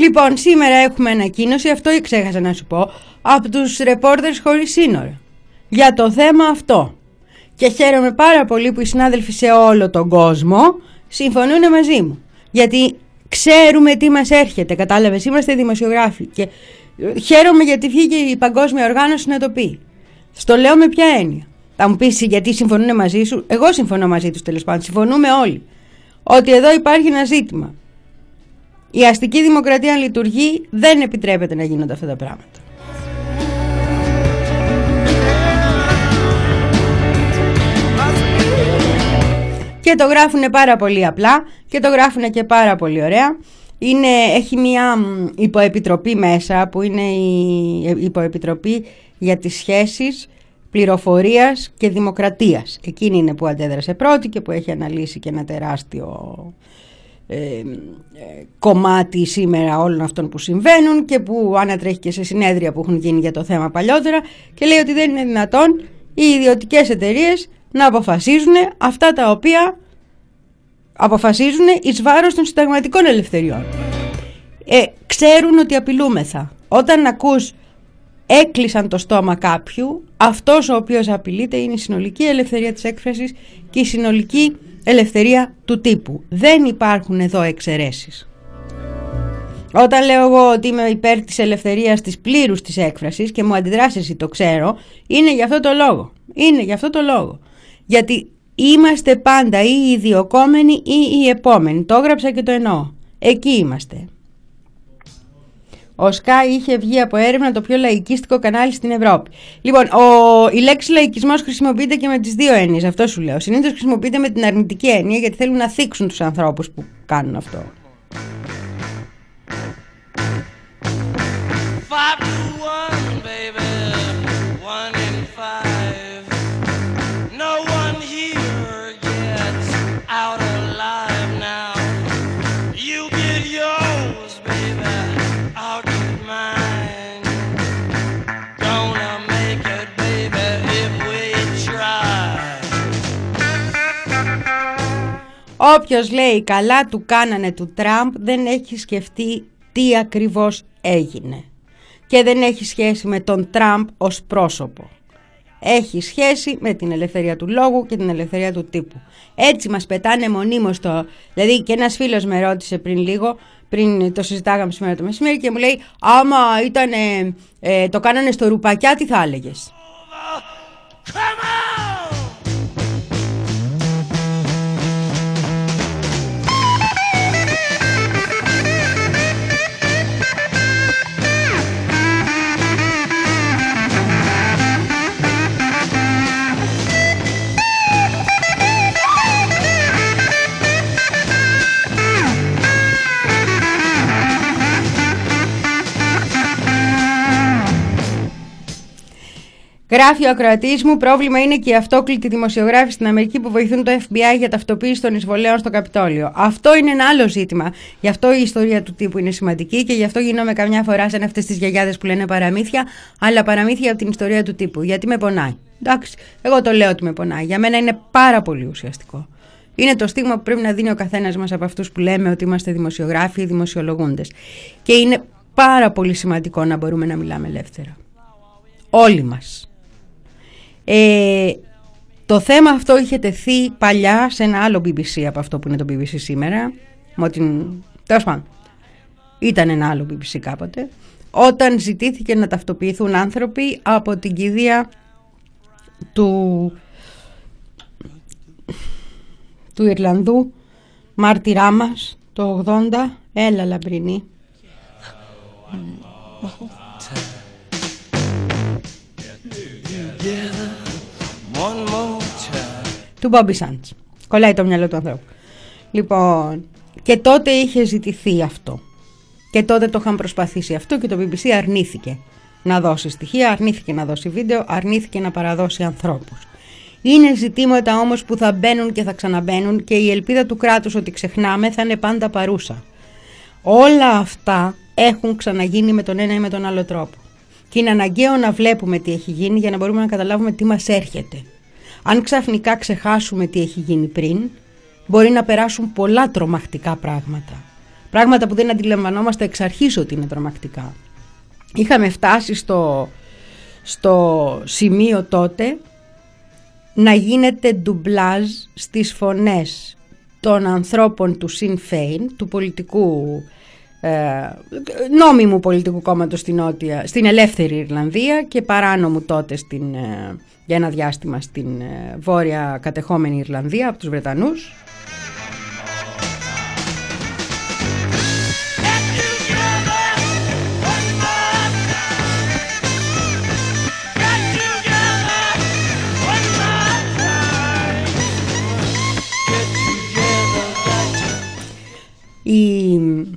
Λοιπόν, σήμερα έχουμε ανακοίνωση, αυτό ξέχασα να σου πω, από τους Reporters Χωρίς Σύνορα για το θέμα αυτό. Και χαίρομαι πάρα πολύ που οι συνάδελφοι σε όλο τον κόσμο συμφωνούν μαζί μου. Γιατί ξέρουμε τι μας έρχεται, κατάλαβες, είμαστε δημοσιογράφοι. Και χαίρομαι γιατί βγήκε η Παγκόσμια Οργάνωση να το πει. Στο λέω με ποια έννοια. Θα μου πεις γιατί συμφωνούν μαζί σου. Εγώ συμφωνώ μαζί τους, τέλος πάντων. Συμφωνούμε όλοι. Ότι εδώ υπάρχει ένα ζήτημα. Η αστική δημοκρατία αν λειτουργεί, δεν επιτρέπεται να γίνονται αυτά τα πράγματα. Και το γράφουν πάρα πολύ απλά και το γράφουν και πάρα πολύ ωραία. Είναι, έχει μια υποεπιτροπή μέσα που είναι η υποεπιτροπή για τις σχέσεις πληροφορίας και δημοκρατίας. Εκείνη είναι που αντέδρασε πρώτη και που έχει αναλύσει και ένα τεράστιο ε, ε, κομμάτι σήμερα όλων αυτών που συμβαίνουν και που ανατρέχει και σε συνέδρια που έχουν γίνει για το θέμα παλιότερα και λέει ότι δεν είναι δυνατόν οι ιδιωτικές εταιρείες να αποφασίζουν αυτά τα οποία αποφασίζουν εις βάρος των συνταγματικών ελευθεριών. Ε, ξέρουν ότι απειλούμεθα. Όταν ακούς έκλεισαν το στόμα κάποιου, αυτός ο οποίος απειλείται είναι η συνολική ελευθερία της έκφρασης και η συνολική ελευθερία του τύπου. Δεν υπάρχουν εδώ εξαιρέσεις. Όταν λέω εγώ ότι είμαι υπέρ της ελευθερίας της πλήρους της έκφρασης και μου αντιδράσεις εσύ, το ξέρω, είναι για αυτό το λόγο. Είναι για αυτό το λόγο. Γιατί είμαστε πάντα ή οι ιδιοκόμενοι ή οι επόμενοι. Το έγραψα και το εννοώ. Εκεί είμαστε. Ο Sky είχε βγει από έρευνα το πιο λαϊκίστικο κανάλι στην Ευρώπη. Λοιπόν, ο, η λέξη λαϊκισμός χρησιμοποιείται και με τις δύο έννοιες. Αυτό σου λέω. Συνήθως χρησιμοποιείται με την αρνητική έννοια γιατί θέλουν να θίξουν τους ανθρώπους που κάνουν αυτό. Όποιος λέει καλά του κάνανε του Τραμπ δεν έχει σκεφτεί τι ακριβώς έγινε και δεν έχει σχέση με τον Τραμπ ως πρόσωπο. Έχει σχέση με την ελευθερία του λόγου και την ελευθερία του τύπου. Έτσι μας πετάνε μονίμως το... Δηλαδή και ένας φίλος με ρώτησε πριν λίγο, πριν το συζητάγαμε σήμερα το μεσημέρι και μου λέει άμα ήταν, ε, το κάνανε στο Ρουπακιά τι θα έλεγες? Γράφει ο ακροατής μου, πρόβλημα είναι και οι αυτόκλητοι δημοσιογράφοι στην Αμερική που βοηθούν το Εφ Μπι Άι για ταυτοποίηση των εισβολέων στο Καπιτόλιο. Αυτό είναι ένα άλλο ζήτημα. Γι' αυτό η ιστορία του τύπου είναι σημαντική και γι' αυτό γινόμαι καμιά φορά σαν αυτές τις γιαγιάδες που λένε παραμύθια, αλλά παραμύθια από την ιστορία του τύπου. Γιατί με πονάει. Εντάξει, εγώ το λέω ότι με πονάει. Για μένα είναι πάρα πολύ ουσιαστικό. Είναι το στίγμα που πρέπει να δίνει ο καθένας μας από αυτούς που λέμε ότι είμαστε δημοσιογράφοι ή δημοσιολογούντες. Και είναι πάρα πολύ σημαντικό να μπορούμε να μιλάμε ελεύθερα. Όλοι μας. Ε, το θέμα αυτό είχε τεθεί παλιά σε ένα άλλο μπι μπι σι από αυτό που είναι το μπι μπι σι σήμερα. Τέλος πάντων, ήταν ένα άλλο μπι μπι σι κάποτε, όταν ζητήθηκε να ταυτοποιηθούν άνθρωποι από την κηδεία του, του Ιρλανδού μάρτυρά μας το ογδόντα. Έλα λαμπρινή. Του Μπόμπι Σάντς. Κολλάει το μυαλό του ανθρώπου. Λοιπόν, και τότε είχε ζητηθεί αυτό. Και τότε το είχαν προσπαθήσει αυτό και το μπι μπι σι αρνήθηκε να δώσει στοιχεία, αρνήθηκε να δώσει βίντεο, αρνήθηκε να παραδώσει ανθρώπους. Είναι ζητήματα όμως που θα μπαίνουν και θα ξαναμπαίνουν και η ελπίδα του κράτους ότι ξεχνάμε θα είναι πάντα παρούσα. Όλα αυτά έχουν ξαναγίνει με τον ένα ή με τον άλλο τρόπο. Και είναι αναγκαίο να βλέπουμε τι έχει γίνει για να μπορούμε να καταλάβουμε τι μας έρχεται. Αν ξαφνικά ξεχάσουμε τι έχει γίνει πριν, μπορεί να περάσουν πολλά τρομακτικά πράγματα. Πράγματα που δεν αντιλαμβανόμαστε εξ αρχής ότι είναι τρομακτικά. Είχαμε φτάσει στο, στο σημείο τότε να γίνεται ντουμπλάζ στις φωνές των ανθρώπων του Sinn Féin, του πολιτικού, ε, νόμιμου πολιτικού κόμματος στην, νότια, στην ελεύθερη Ιρλανδία και παράνομου τότε στην, ε, για ένα διάστημα στην ε, βόρεια κατεχόμενη Ιρλανδία από τους Βρετανούς. Η,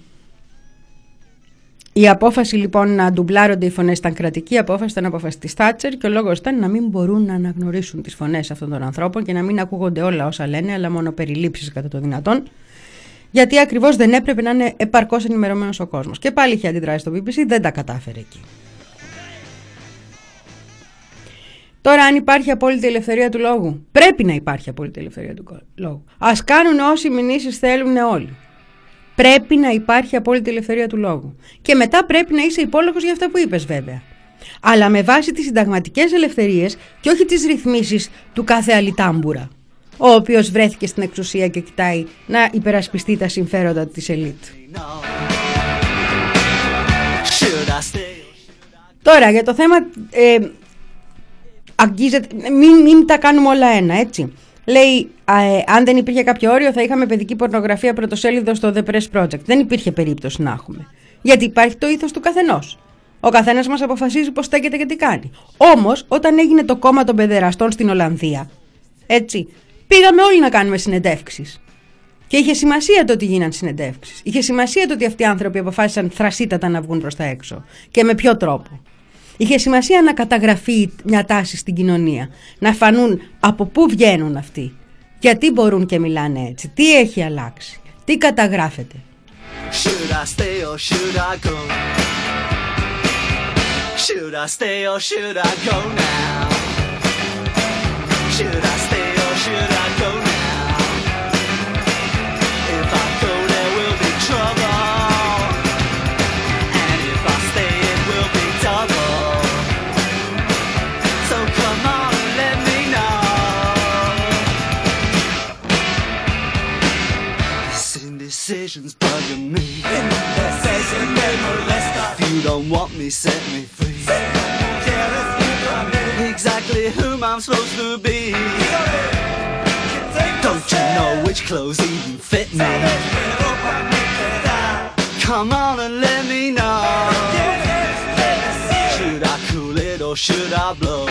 η απόφαση λοιπόν να ντουμπλάρονται οι φωνές ήταν κρατική απόφαση, ήταν απόφαση της Θάτσερ και ο λόγος ήταν να μην μπορούν να αναγνωρίσουν τις φωνές αυτών των ανθρώπων και να μην ακούγονται όλα όσα λένε, αλλά μόνο περιλήψεις κατά το δυνατόν, γιατί ακριβώς δεν έπρεπε να είναι επαρκώς ενημερωμένος ο κόσμος. Και πάλι είχε αντιδράσει στο μπι μπι σι, δεν τα κατάφερε εκεί. Τώρα, αν υπάρχει απόλυτη ελευθερία του λόγου, πρέπει να υπάρχει απόλυτη ελευθερία του λόγου. Ας κάνουν όσοι μηνύσεις θέλουν όλοι. Πρέπει να υπάρχει απόλυτη ελευθερία του λόγου. Και μετά πρέπει να είσαι υπόλογος για αυτά που είπες, βέβαια. Αλλά με βάση τις συνταγματικές ελευθερίες και όχι τις ρυθμίσεις του κάθε αλιτάμπουρα, ο οποίος βρέθηκε στην εξουσία και κοιτάει να υπερασπιστεί τα συμφέροντα της ελίτ. Τώρα, για το θέμα... Ε, αγγίζεται, μην, μην τα κάνουμε όλα ένα, έτσι. Λέει, ε, αν δεν υπήρχε κάποιο όριο θα είχαμε παιδική πορνογραφία πρωτοσέλιδο στο The Press Project. Δεν υπήρχε περίπτωση να έχουμε. Γιατί υπάρχει το ήθος του καθενός. Ο καθένας μας αποφασίζει πώς στέκεται και τι κάνει. Όμως, όταν έγινε το κόμμα των παιδεραστών στην Ολλανδία, έτσι, πήγαμε όλοι να κάνουμε συνεντεύξεις. Και είχε σημασία το ότι γίναν συνεντεύξεις. Είχε σημασία το ότι αυτοί οι άνθρωποι αποφάσισαν θρασίτατα να βγουν προς τα έξω. Και με ποιο τρόπο. Είχε σημασία να καταγραφεί μια τάση στην κοινωνία, να φανούν από πού βγαίνουν αυτοί, γιατί μπορούν και μιλάνε έτσι, τι έχει αλλάξει, τι καταγράφεται. Should I stay or should I go? Should I stay or should I go now? Should I stay or should I go now? If I go there will be trouble. And if I stay it will be double. Decisions bugging me. If you don't want me, set me free. Exactly whom I'm supposed to be. Don't you know which clothes even fit me? Come on and let me know. Should I cool it or should I blow?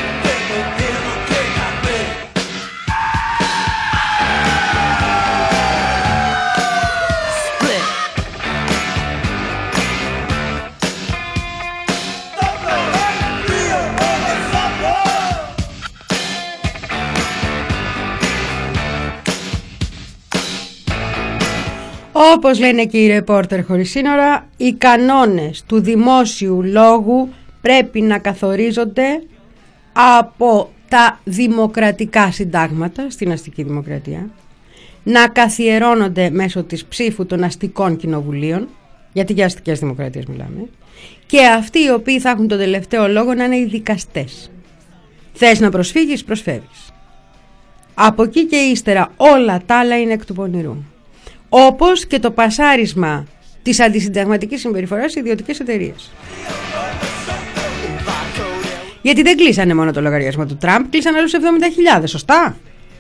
Όπως λένε και οι ρεπόρτερ χωρίς σύνορα, οι κανόνες του δημόσιου λόγου πρέπει να καθορίζονται από τα δημοκρατικά συντάγματα στην αστική δημοκρατία, να καθιερώνονται μέσω της ψήφου των αστικών κοινοβουλίων, γιατί για αστικές δημοκρατίες μιλάμε, και αυτοί οι οποίοι θα έχουν τον τελευταίο λόγο να είναι οι δικαστές. Θες να προσφύγεις, προσφεύγεις. Από εκεί και ύστερα όλα τα άλλα είναι εκ του πονηρού. Όπως και το πασάρισμα της αντισυνταγματικής συμπεριφοράς σε ιδιωτικές εταιρείες. Γιατί δεν κλείσανε μόνο το λογαριασμό του Τραμπ, κλείσανε άλλους εβδομήντα χιλιάδες, σωστά?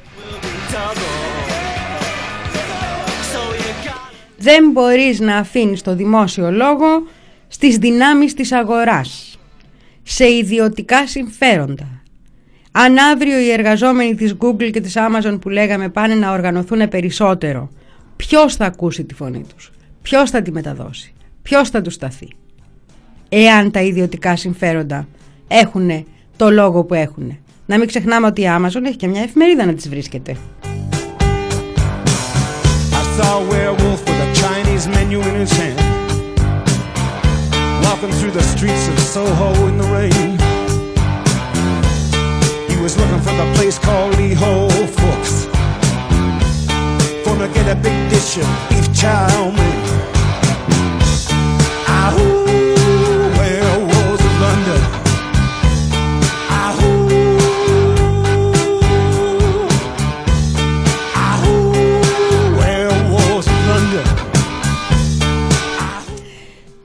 Δεν μπορείς να αφήνεις το δημόσιο λόγο στις δυνάμεις της αγοράς, σε ιδιωτικά συμφέροντα. Αν αύριο οι εργαζόμενοι της Google και της Amazon που λέγαμε πάνε να οργανωθούν περισσότερο, ποιος θα ακούσει τη φωνή τους, ποιος θα τη μεταδώσει, ποιος θα τους σταθεί? Εάν τα ιδιωτικά συμφέροντα έχουν το λόγο που έχουν. Να μην ξεχνάμε ότι η Amazon έχει και μια εφημερίδα να τις βρίσκεται. I saw a werewolf with a Chinese menu in his hand, walking through the streets of Soho in the rain. He was looking for the place called Lee Ho Fooks, gonna get a big dish of beef chow mein.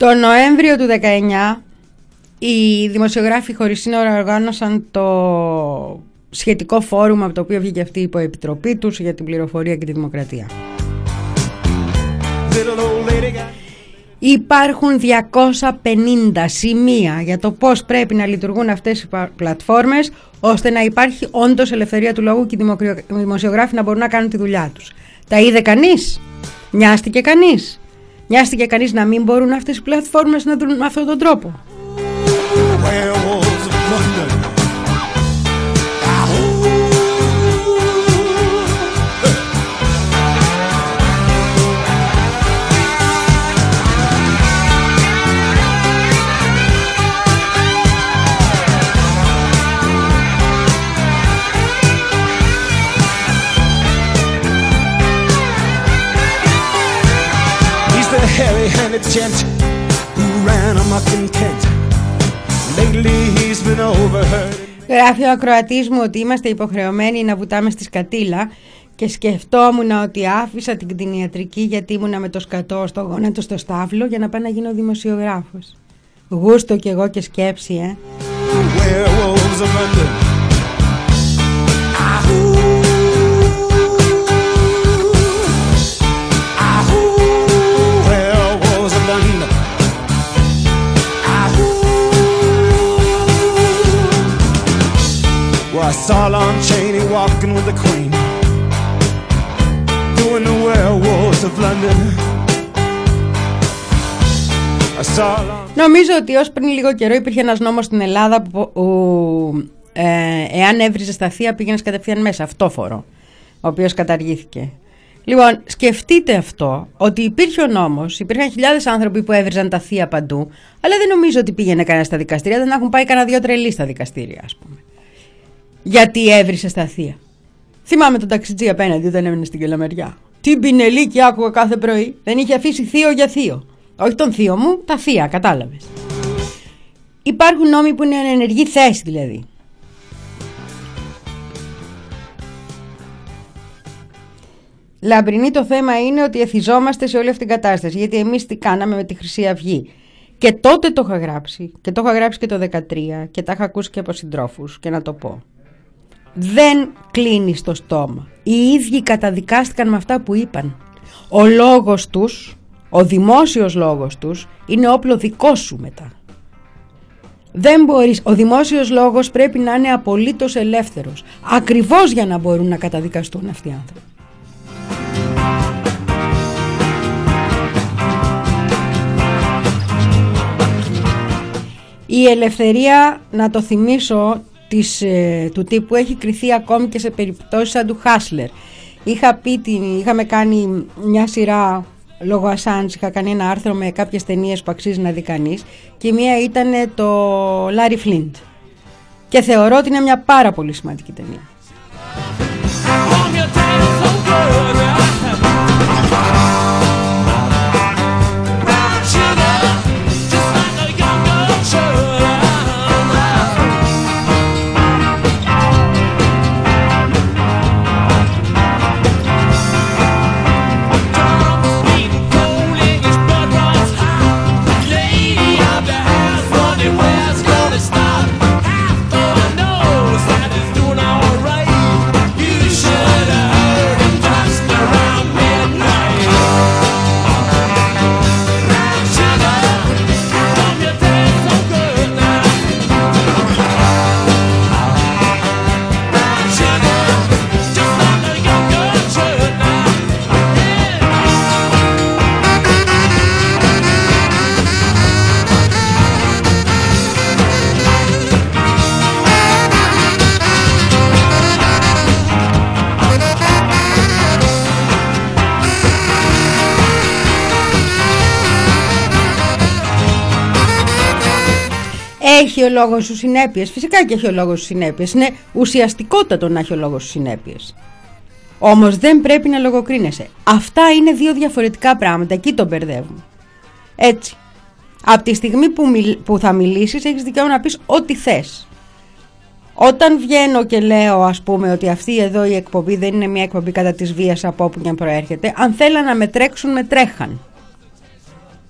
Το Νοέμβριο του δεκαεννιά οι δημοσιογράφοι χωρίς σύνορα οργάνωσαν το σχετικό φόρουμ από το οποίο βγήκε αυτή η υποεπιτροπή τους για την πληροφορία και τη δημοκρατία. Υπάρχουν διακόσια πενήντα σημεία για το πώς πρέπει να λειτουργούν αυτές οι πλατφόρμες ώστε να υπάρχει όντως ελευθερία του λόγου και οι δημοσιογράφοι να μπορούν να κάνουν τη δουλειά τους. Τα είδε κανείς? Νοιάστηκε κανείς? Νοιάστηκε κανείς να μην μπορούν αυτές οι πλατφόρμες να δουν με αυτόν τον τρόπο? Hairy-handed gent who ran amok in Kent. Lately he's been overheard. Γράφει ο ακροατής μου ότι είμαστε υποχρεωμένοι να βουτάμε στη σκατήλα και σκεφτόμουν ότι άφησα την κτηνιατρική γιατί ήμουνα με το σκατό στο γόνατο στο στάβλο για να πάω να γίνω δημοσιογράφος. Γούστο κι εγώ και σκέψη, ε. Werewolves of London. I saw Lon Chaney walking with the Queen, doing the werewolves of London. I saw Lon... Νομίζω ότι ως πριν λίγο καιρό υπήρχε ένας νόμος στην Ελλάδα που, που ε, εάν έβριζες τα θεία πήγαινες κατευθείαν μέσα, αυτόφορο, ο οποίος καταργήθηκε. Λοιπόν, σκεφτείτε αυτό, ότι υπήρχε ο νόμος, υπήρχαν χιλιάδες άνθρωποι που έβριζαν τα θεία παντού, αλλά δεν νομίζω ότι πήγαινε κανένα στα δικαστήρια, δεν έχουν πάει κανένα δυο τρελοί στα δικαστήρια, ας πούμε. Γιατί έβρισε στα θεία. Θυμάμαι τον ταξιτζή απέναντι όταν έμεινε στην Κελαμεριά. Τι πινελίκι άκουγα κάθε πρωί. Δεν είχε αφήσει θείο για θείο. Όχι τον θείο μου, τα θεία, κατάλαβες. Υπάρχουν νόμοι που είναι ενεργή θέση δηλαδή. Λαμπρινή, το θέμα είναι ότι εθιζόμαστε σε όλη αυτή την κατάσταση. Γιατί εμείς τι κάναμε με τη Χρυσή Αυγή. Και τότε το είχα γράψει. Και το είχα γράψει και το δεκατρία. Και τα είχα ακούσει και από συντρόφους. Και να το πω. Δεν κλείνει το στόμα. Οι ίδιοι καταδικάστηκαν με αυτά που είπαν. Ο λόγος τους, ο δημόσιος λόγος τους, είναι όπλο δικό σου μετά. Δεν μπορείς, ο δημόσιος λόγος πρέπει να είναι απολύτως ελεύθερος. Ακριβώς για να μπορούν να καταδικαστούν αυτοί οι άνθρωποι. Η ελευθερία, να το θυμίσω, της, ε, του τύπου έχει κριθεί ακόμη και σε περιπτώσεις σαν του Χάσλερ. Είχα πει, την, είχαμε κάνει μια σειρά λόγω Ασάντζ, είχα κάνει ένα άρθρο με κάποιες ταινίες που αξίζει να δει κανείς και μία ήταν το Λάρι Φλίντ και θεωρώ ότι είναι μια πάρα πολύ σημαντική ταινία. Έχει ο λόγος σου συνέπειες, φυσικά και έχει ο λόγος σου συνέπειες. Είναι ουσιαστικότατο να έχει ο λόγος σου συνέπειες. Όμως δεν πρέπει να λογοκρίνεσαι. Αυτά είναι δύο διαφορετικά πράγματα, εκεί τον μπερδεύουμε. Έτσι. Από τη στιγμή που, μιλ, που θα μιλήσεις έχεις δικαίωμα να πεις ό,τι θες. Όταν βγαίνω και λέω, ας πούμε, ότι αυτή εδώ η εκπομπή δεν είναι μια εκπομπή κατά της βίας από όπου και αν προέρχεται, αν θέλαν να με τρέξουν, με τρέχαν.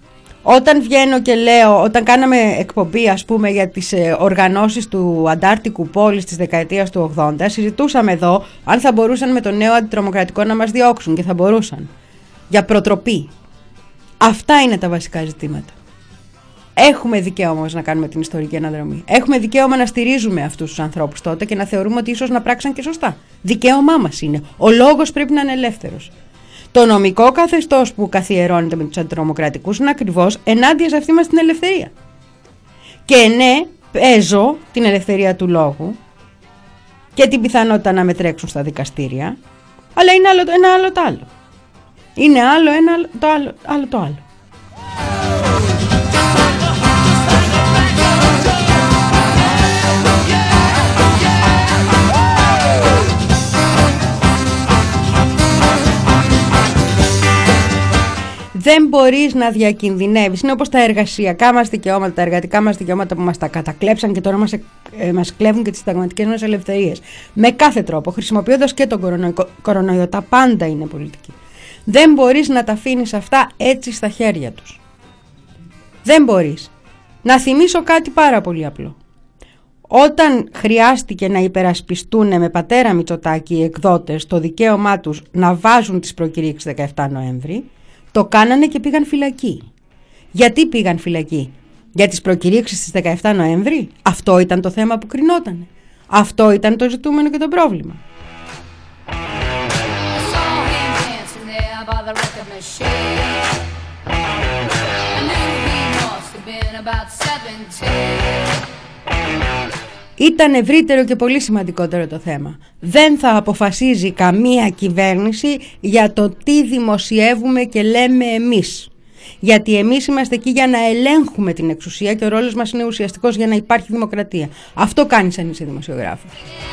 Όταν βγαίνω και λέω, όταν κάναμε εκπομπή ας πούμε για τις ε, οργανώσεις του Αντάρτικου Πόλης της δεκαετίας του ογδόντα, συζητούσαμε εδώ αν θα μπορούσαν με το νέο αντιτρομοκρατικό να μας διώξουν, και θα μπορούσαν, για προτροπή. Αυτά είναι τα βασικά ζητήματα. Έχουμε δικαίωμα όμως να κάνουμε την ιστορική αναδρομή. Έχουμε δικαίωμα να στηρίζουμε αυτούς τους ανθρώπους τότε και να θεωρούμε ότι ίσως να πράξαν και σωστά. Δικαίωμά μας είναι. Ο λόγος πρέπει να είναι ελεύθερος. Το νομικό καθεστώς που καθιερώνεται με τους αντιτρομοκρατικούς είναι ακριβώς ενάντια σε αυτή μας την ελευθερία. Και ναι, παίζω την ελευθερία του λόγου και την πιθανότητα να με τρέξουν στα δικαστήρια, αλλά είναι άλλο, ένα άλλο το άλλο. Είναι άλλο ένα το άλλο, άλλο το άλλο. Δεν μπορείς να διακινδυνεύεις. Είναι όπως τα εργασιακά μας δικαιώματα, τα εργατικά μας δικαιώματα που μας τα κατακλέψαν και τώρα μας, ε, μας κλέβουν και τις συνταγματικές μας ελευθερίες. Με κάθε τρόπο, χρησιμοποιώντας και τον κορονοϊό, κορονοϊό. Τα πάντα είναι πολιτική. Δεν μπορείς να τα αφήνεις αυτά έτσι στα χέρια τους. Δεν μπορείς. Να θυμίσω κάτι πάρα πολύ απλό. Όταν χρειάστηκε να υπερασπιστούν με πατέρα Μητσοτάκη οι εκδότες το δικαίωμά τους να βάζουν τις προκηρύξεις δεκαεφτά Νοέμβρη, το κάνανε και πήγαν φυλακή. Γιατί πήγαν φυλακή? Για τις προκηρύξεις της δεκαεφτά Νοέμβρη? Αυτό ήταν το θέμα που κρινότανε. Αυτό ήταν το ζητούμενο και το πρόβλημα. Ήταν ευρύτερο και πολύ σημαντικότερο το θέμα. Δεν θα αποφασίζει καμία κυβέρνηση για το τι δημοσιεύουμε και λέμε εμείς. Γιατί εμείς είμαστε εκεί για να ελέγχουμε την εξουσία και ο ρόλος μας είναι ουσιαστικός για να υπάρχει δημοκρατία. Αυτό κάνεις αν είσαι δημοσιογράφος.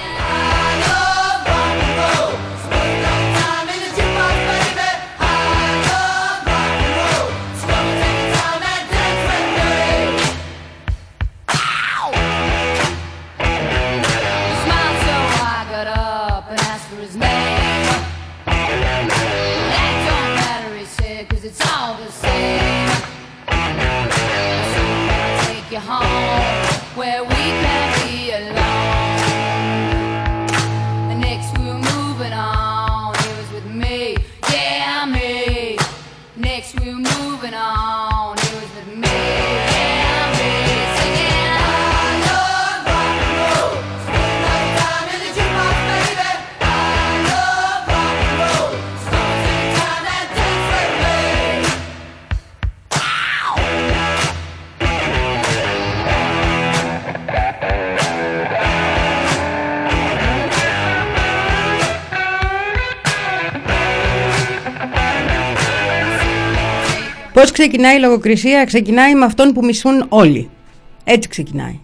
Πώς ξεκινάει η λογοκρισία? Ξεκινάει με αυτόν που μισούν όλοι. Έτσι ξεκινάει.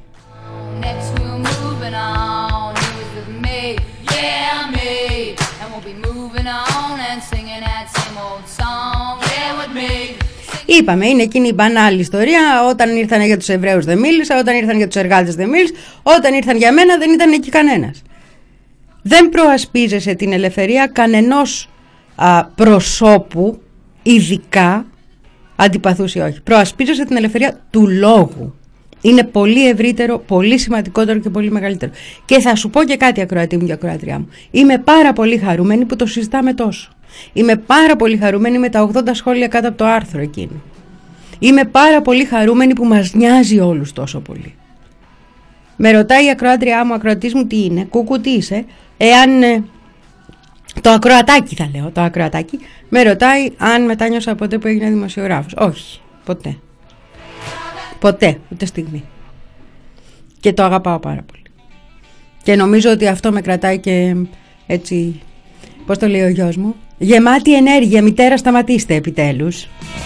Είπαμε, είναι εκείνη η μπανάλη ιστορία. Όταν ήρθαν για τους Εβραίους δεν μίλησα, όταν ήρθαν για τους εργάτες δεν μίλησα, όταν ήρθαν για μένα δεν ήταν εκεί κανένας. Δεν προασπίζεσαι την ελευθερία κανενός α, προσώπου, ειδικά αντιπαθούς ή όχι. Προασπίζεσαι την ελευθερία του λόγου. Είναι πολύ ευρύτερο, πολύ σημαντικότερο και πολύ μεγαλύτερο. Και θα σου πω και κάτι, ακροατή μου και ακροατριά μου. Είμαι πάρα πολύ χαρούμενη που το συζητάμε τόσο. Είμαι πάρα πολύ χαρούμενη με τα ογδόντα σχόλια κάτω από το άρθρο εκείνο. Είμαι πάρα πολύ χαρούμενη που μας νοιάζει όλους τόσο πολύ. Με ρωτάει η ακροάτριά μου, ακροατής μου, τι είναι, κούκου τι είσαι, εάν... Ε, το ακροατάκι θα λέω, το ακροατάκι, με ρωτάει αν μετάνιωσα ποτέ που έγινα δημοσιογράφος. Όχι, ποτέ. Ποτέ, ούτε στιγμή. Και το αγαπάω πάρα πολύ. Και νομίζω ότι αυτό με κρατάει και έτσι, πώς το λέει ο γιος μου, γεμάτη ενέργεια. Μητέρα, σταματήστε επιτέλους.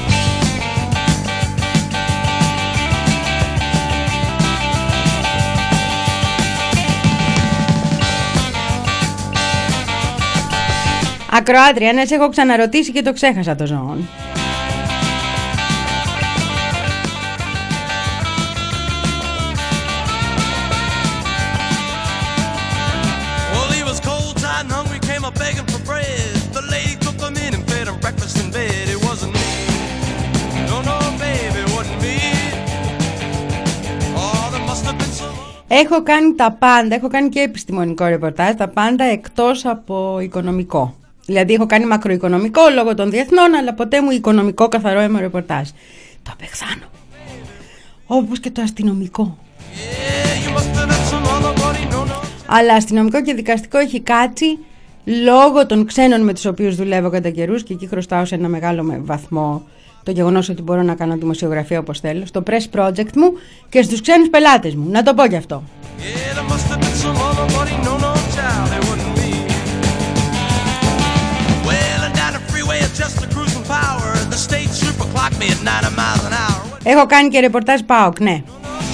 Ακροάτρια, ναι, σε έχω ξαναρωτήσει και το ξέχασα το ζώον. Breakfast in bed, it wasn't me. No, no, baby, what Έχω κάνει τα πάντα, έχω κάνει και επιστημονικό ρεπορτάζ, τα πάντα εκτός από οικονομικό. Δηλαδή έχω κάνει μακροοικονομικό λόγω των διεθνών, αλλά ποτέ μου οικονομικό καθαρό αίμα ρεπορτάζ. Το απεχθάνω. Όπως και το αστυνομικό. Αλλά αστυνομικό και δικαστικό έχει κάτσει λόγω των ξένων με τους οποίους δουλεύω κατά καιρούς, και εκεί χρωστάω σε ένα μεγάλο βαθμό το γεγονός ότι μπορώ να κάνω δημοσιογραφία όπως θέλω, στο press project μου και στους ξένους πελάτες μου. Να το πω κι αυτό. Έχω κάνει και ρεπορτάζ ΠΑΟΚ, ναι.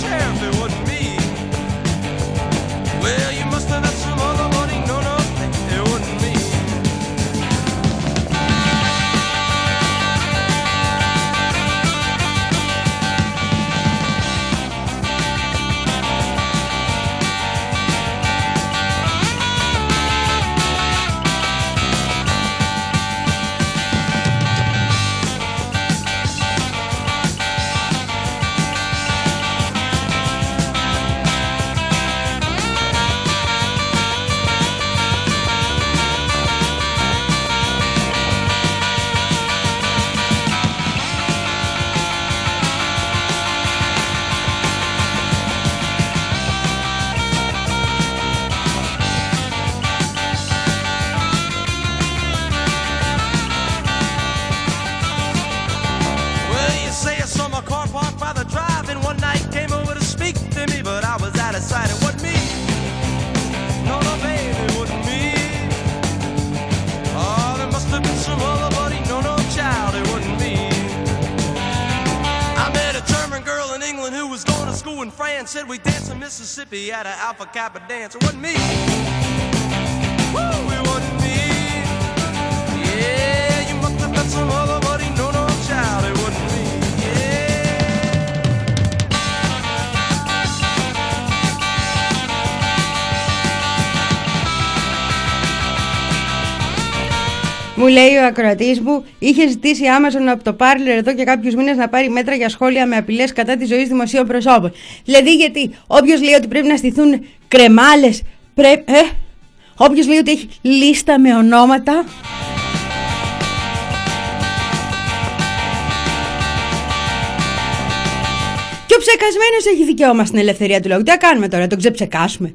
Said we danced in Mississippi at an Alpha Kappa dance. It wasn't me. Woo, it wasn't me. Yeah, you must have met some other buddy. No, no, child, it wasn't me. Μου λέει ο ακροατής μου, είχε ζητήσει η Amazon από το Parler εδώ και κάποιους μήνες να πάρει μέτρα για σχόλια με απειλές κατά της ζωής δημοσίων προσώπων. Δηλαδή, γιατί όποιος λέει ότι πρέπει να στηθούν κρεμάλες, πρέπει. Ε, όποιος λέει ότι έχει λίστα με ονόματα. Και ο ψεκασμένος έχει δικαίωμα στην ελευθερία του λόγου. Τι θα κάνουμε τώρα, τον ξεψεκάσουμε?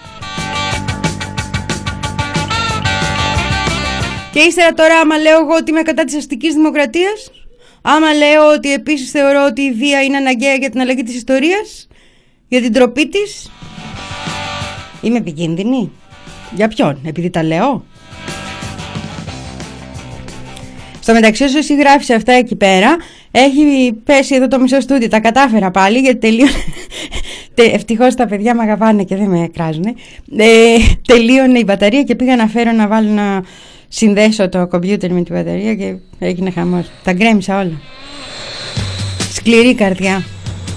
Και ύστερα τώρα, άμα λέω εγώ ότι είμαι κατά της αστικής δημοκρατίας, άμα λέω ότι επίσης θεωρώ ότι η βία είναι αναγκαία για την αλλαγή της ιστορίας, για την τροπή της, είμαι επικίνδυνη? Για ποιον? Επειδή τα λέω? Στο μεταξύ, όσο εσύ γράφεις αυτά εκεί πέρα, έχει πέσει εδώ το μισό στούντιο. Τα κατάφερα πάλι, γιατί τελείωνε. Ευτυχώς τα παιδιά με αγαπάνε και δεν με κράζουν. Ε, τελείωνε η μπαταρία και πήγα να φέρω να βάλω να συνδέσω το κομπιούτερ με την μπαταρία και έγινε χαμός. Τα γκρέμισα όλα. Σκληρή καρδιά.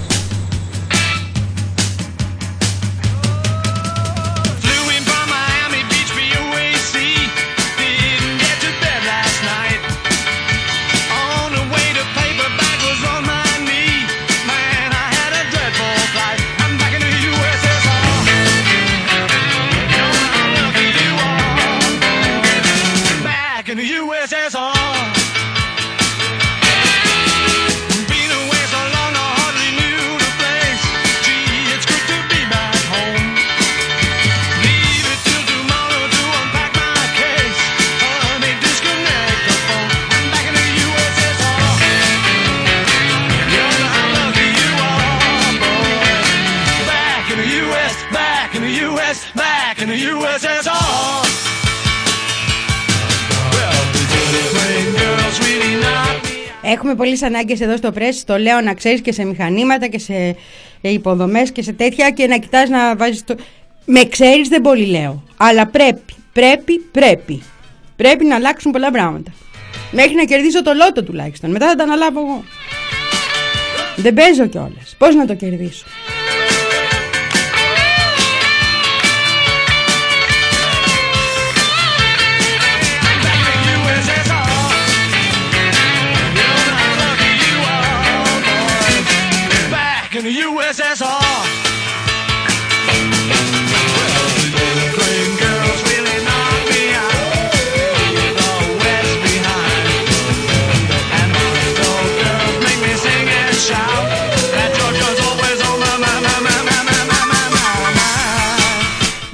Έχουμε πολλές ανάγκες εδώ στο πρέσ, το λέω να ξέρεις, και σε μηχανήματα και σε υποδομές και σε τέτοια, και να κοιτάς να βάζεις το... Με ξέρεις δεν πολύ λέω, αλλά πρέπει, πρέπει, πρέπει. Πρέπει να αλλάξουν πολλά πράγματα. Μέχρι να κερδίσω το λότο τουλάχιστον, μετά θα τα αναλάβω εγώ. Δεν παίζω κιόλας, πώς να το κερδίσω? In the U S S R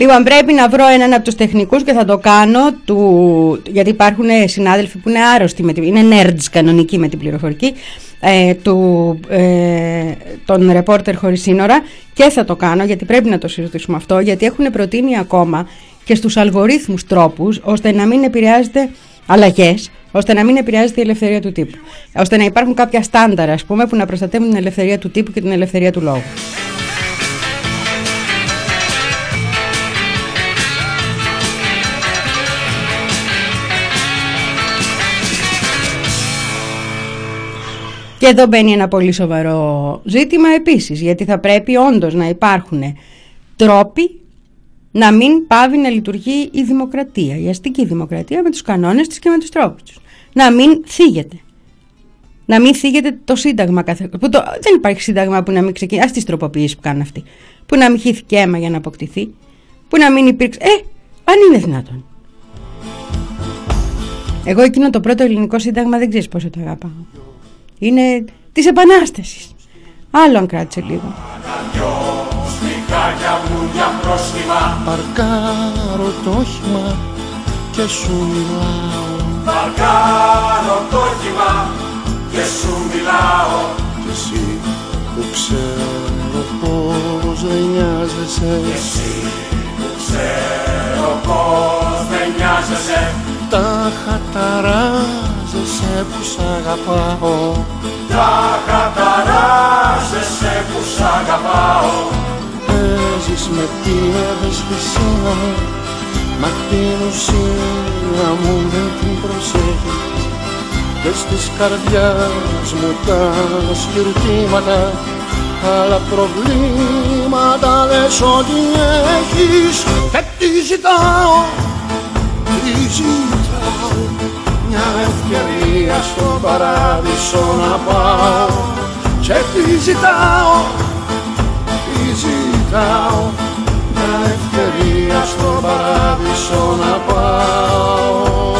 Λοιπόν, πρέπει να βρω έναν από τους τεχνικούς και θα το κάνω, του, γιατί υπάρχουν συνάδελφοι που είναι άρρωστοι, με την, είναι nerds κανονικοί με την πληροφορική, ε, του, ε, τον ρεπόρτερ χωρίς σύνορα, και θα το κάνω γιατί πρέπει να το συζητήσουμε αυτό, γιατί έχουν προτείνει ακόμα και στους αλγορίθμους τρόπους ώστε να μην επηρεάζεται, αλλαγές, ώστε να μην επηρεάζεται η ελευθερία του τύπου. Ώστε να υπάρχουν κάποια στάνταρα, ας πούμε, που να προστατεύουν την ελευθερία του τύπου και την ελευθερία του λόγου. Και εδώ μπαίνει ένα πολύ σοβαρό ζήτημα επίσης, γιατί θα πρέπει όντως να υπάρχουν τρόποι να μην πάβει να λειτουργεί η δημοκρατία, η αστική δημοκρατία, με τους κανόνες της και με τους τρόπους τους. Να μην θίγεται. Να μην θίγεται το σύνταγμα. Που το, δεν υπάρχει σύνταγμα που να μην ξεκινήσει. Ας τις τροποποιήσεις που κάνουν αυτοί. Που να μην χύθηκε αίμα για να αποκτηθεί. Που να μην υπήρξε. Ε, αν είναι δυνατόν. Εγώ εκείνο το πρώτο ελληνικό σύνταγμα δεν ξέρεις πόσο το αγαπάω. Είναι της Επανάστασης. Άλλο αν κράτησε λίγο. Παρκάρω το όχημα και σου μιλάω. Παρκάρω το όχημα και σου μιλάω. Κι εσύ που ξέρω πως δεν νοιάζεσαι. Κι εσύ που ξέρω πως δεν νοιάζεσαι. Τα χαταράζεσαι που σ' αγαπάω. Τα χαταράζεσαι που σ' αγαπάω. Παίζεις με την ευαισθησία μου, μα την ουσία μου δεν την προσέχεις. Και στις καρδιάς μου τα σκυρτήματα, άλλα προβλήματα λες ότι έχεις. Και τι ζητάω, τι ζητάω, μια ευκαιρία στον παράδεισο να πάω. Και τι ζητάω, τι ζητάω, μια ευκαιρία στον παράδεισο να πάω.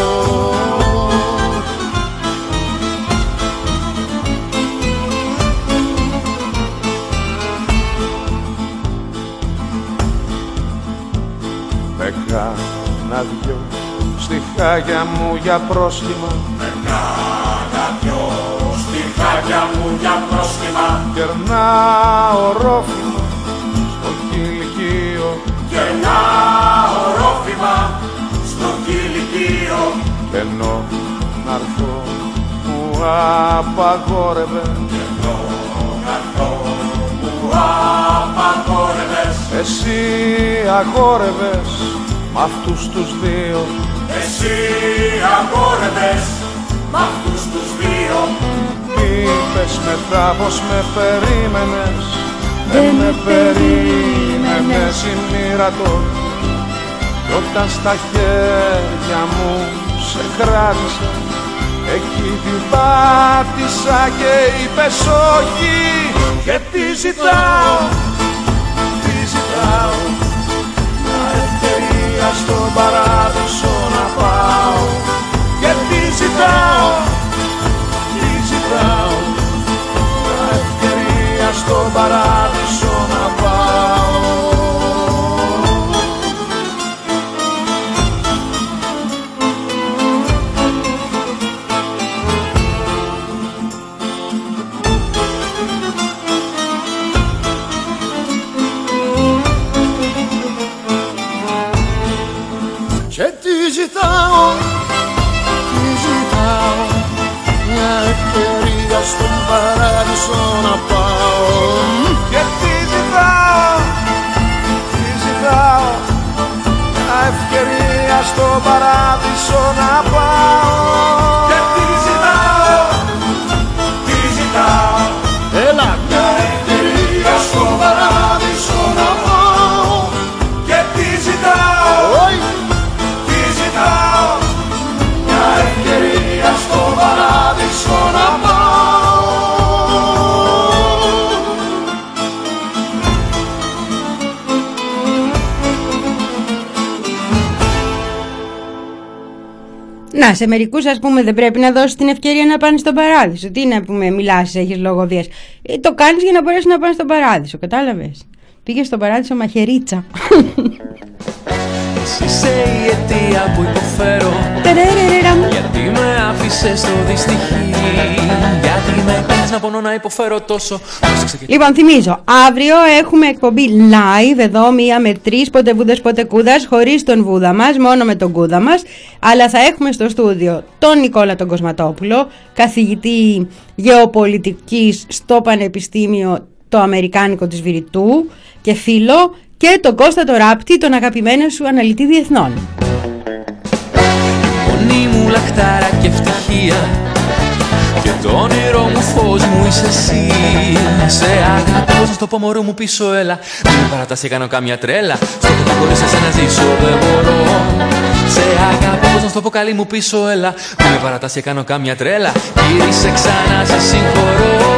Με κάνα δυο στιχάκια μου για πρόσχημα. Με κάνα δυο στιχάκια μου για πρόσχημα. Κερνάω ρόφημα στο κηλικείο. Κερνάω ρόφημα στο κηλικείο. Κι ενώ να'ρθώ που απαγόρευες, ενώ να'ρθώ που απαγόρευες, εσύ αγόρευες μ' αυτούς τους δύο. εσύ αγόρευες μ' αυτούς τους δύο. Είπες μετά πως με περίμενες, δεν με περίμενες η μοίρα τώρα. Κι όταν στα χέρια μου σε κράτησα, εκεί την πάτησα και είπες όχι. Και τι ζητάω, τι ζητάω, μια ευκαιρία στον παράδεισο να πάω. Και τι ζητάω, τι ζητάω, μια ευκαιρία στον παράδεισο να πάω. Και τι ζητάω, τι ζητάω, μια ευκαιρία στον παράδεισο να πάω. Και τι ζητάω, τι ζητάω, μια ευκαιρία στον παράδεισο να πάω. Και τι ζητάω, τι ζητάω, έλα, μια ευκαιρία στον παράδεισο να πάω. Και τι ζητάω, τι ζητάω, μια ευκαιρία στον παράδεισο να πάω. Να, σε μερικούς ας πούμε δεν πρέπει να δώσεις την ευκαιρία να πάνε στον παράδεισο. Τι να πούμε, μιλάς, έχεις λόγο βίας. Ε, το κάνεις για να μπορέσει να πάνε στον παράδεισο, κατάλαβες. Πήγες στον παράδεισο μαχαιρίτσα. εσύ είσαι η αιτία που υποφέρω. Γιατί με άφησες στο δυστυχή, γιατί με κάνεις να πονώ να υποφέρω τόσο. Λοιπόν, θυμίζω, αύριο έχουμε εκπομπή live εδώ, μία με τρεις, πότε βούδας πότε κούδας, χωρίς τον βούδα μας, μόνο με τον κούδα μας. Αλλά θα έχουμε στο στούντιο τον Νικόλα τον Κοσματόπουλο, καθηγητή γεωπολιτικής στο Πανεπιστήμιο το Αμερικάνικο της Βηρητού και φίλο, και τον Κώστα το Ράπτη, τον αγαπημένο σου αναλυτή διεθνών. Μόνη μου λαχτάρα και ευτυχία και το όνειρό μου φως μου είσαι εσύ. Σε αγαπώ, πώς να στο πω μωρό μου πίσω έλα. Μην με παρατάς, κάνω κάμια τρέλα. Στο ότι χωρίς εσένα ζήσω δεν μπορώ. Σε αγαπώ, πώς να στο πω καλή μου πίσω έλα. Μην με παρατάς, κάνω κάμια τρέλα. Γύρισε ξανά, σε συγχωρώ.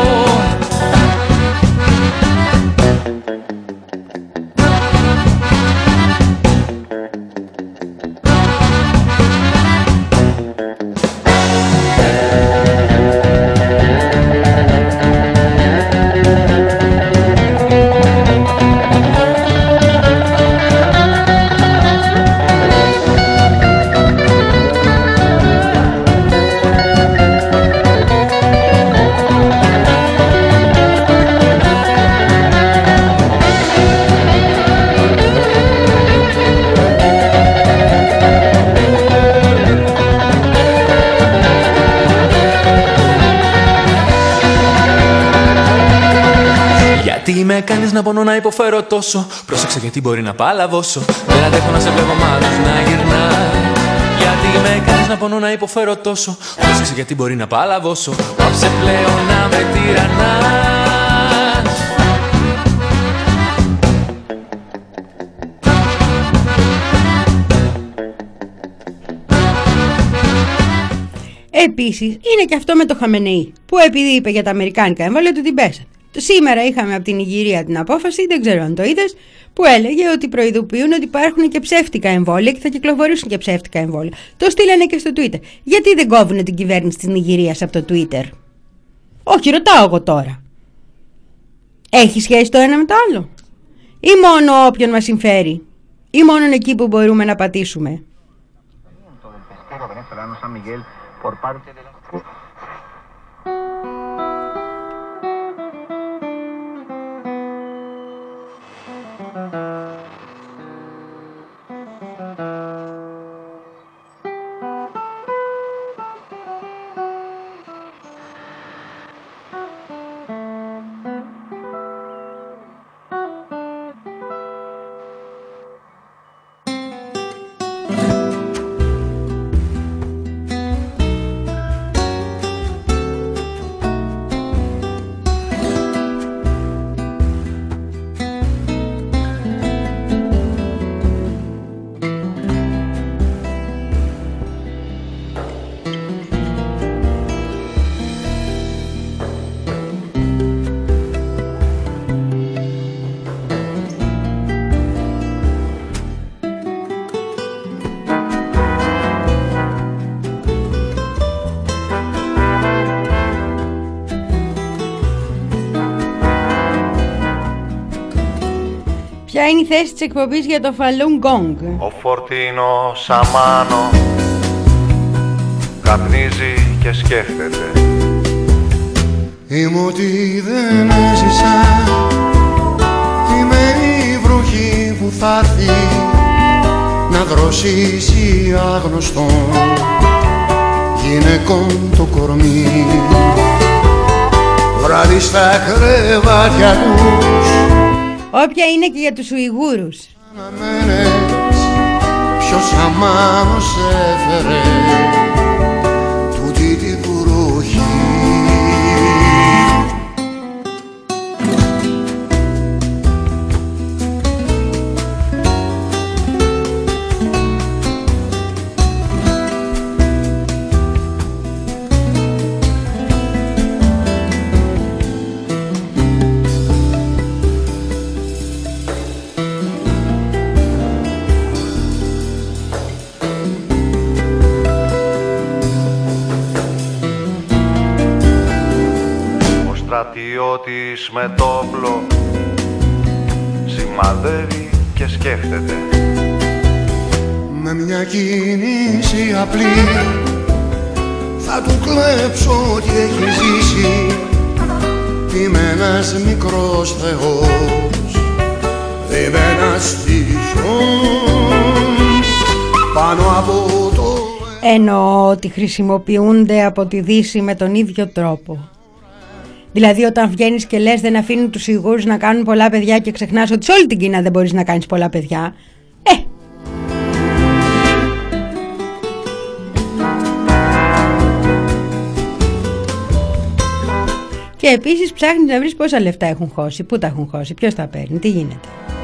Τι με κάνεις να πονώ να υποφέρω τόσο. Πρόσεξε γιατί μπορεί να παλαβώσω. Δεν αντέχω να σε βλέπω μάλλον να γυρνά. Γιατί με κάνεις να πονώ να υποφέρω τόσο. Πρόσεξε γιατί μπορεί να παλαβώσω. Πάψε πλέον να με τυραννάς. Επίσης είναι και αυτό με το Χαμενεή, που επειδή είπε για τα αμερικάνικα εμβόλια του την πέσανε. Σήμερα είχαμε από την Ιγυρία την απόφαση, δεν ξέρω αν το είδες, που έλεγε ότι προειδοποιούν ότι υπάρχουν και ψεύτικα εμβόλια και θα κυκλοφορήσουν και ψεύτικα εμβόλια. Το στείλανε και στο Twitter. Γιατί δεν κόβουνε την κυβέρνηση της Νιγηρίας από το Twitter? Όχι, ρωτάω εγώ τώρα. Έχει σχέση το ένα με το άλλο? Ή μόνο όποιον μας συμφέρει? Ή μόνο εκεί που μπορούμε να πατήσουμε? Ποια είναι η θέση της εκπομπής για το Falun Gong? Ο Φορτίνο Σαμάνο καπνίζει και σκέφτεται. Είμαι ότι δεν έζησα, είμαι η βροχή που θα έρθει να δροσίσει άγνωστον γυναικών το κορμί. Βράδυ στα κρεβάτια τους, όποια είναι και για τους Ουιγούρους. αναμένες ποιος αμάνος έφερε τούτη τη βροχή. Στρατιώτης με το όπλο σημαδεύει και σκέφτεται. με μια κίνηση απλή θα του κλέψω ό,τι έχει ζήσει. Είμαι ένας μικρός θεός, είμαι ένας τυχός πάνω από το... Εννοώ ότι χρησιμοποιούνται από τη Δύση με τον ίδιο τρόπο. Δηλαδή όταν βγαίνεις και λες δεν αφήνουν τους Ιγούρους να κάνουν πολλά παιδιά και ξεχνάς ότι σε όλη την Κίνα δεν μπορείς να κάνεις πολλά παιδιά. Ε! Και επίσης ψάχνεις να βρεις πόσα λεφτά έχουν χώσει, πού τα έχουν χώσει, ποιος τα παίρνει, τι γίνεται.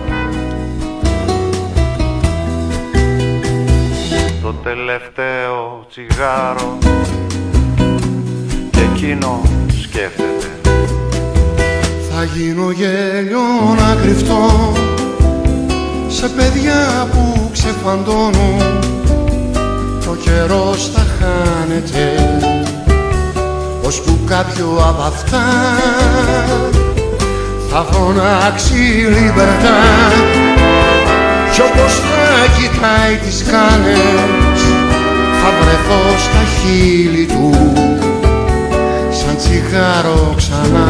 Το τελευταίο τσιγάρο και εκείνο σκέφτεται. Θα γίνω γέλιο να κρυφτώ σε παιδιά που ξεφαντώνουν. Το καιρός θα χάνεται ώσπου κάποιο από αυτά θα φωνάξει λιμπερτά. Κι όπως θα κοιτάει τις σκάλες θα βρεθώ στα χείλη του σαν τσιγάρο ξανά.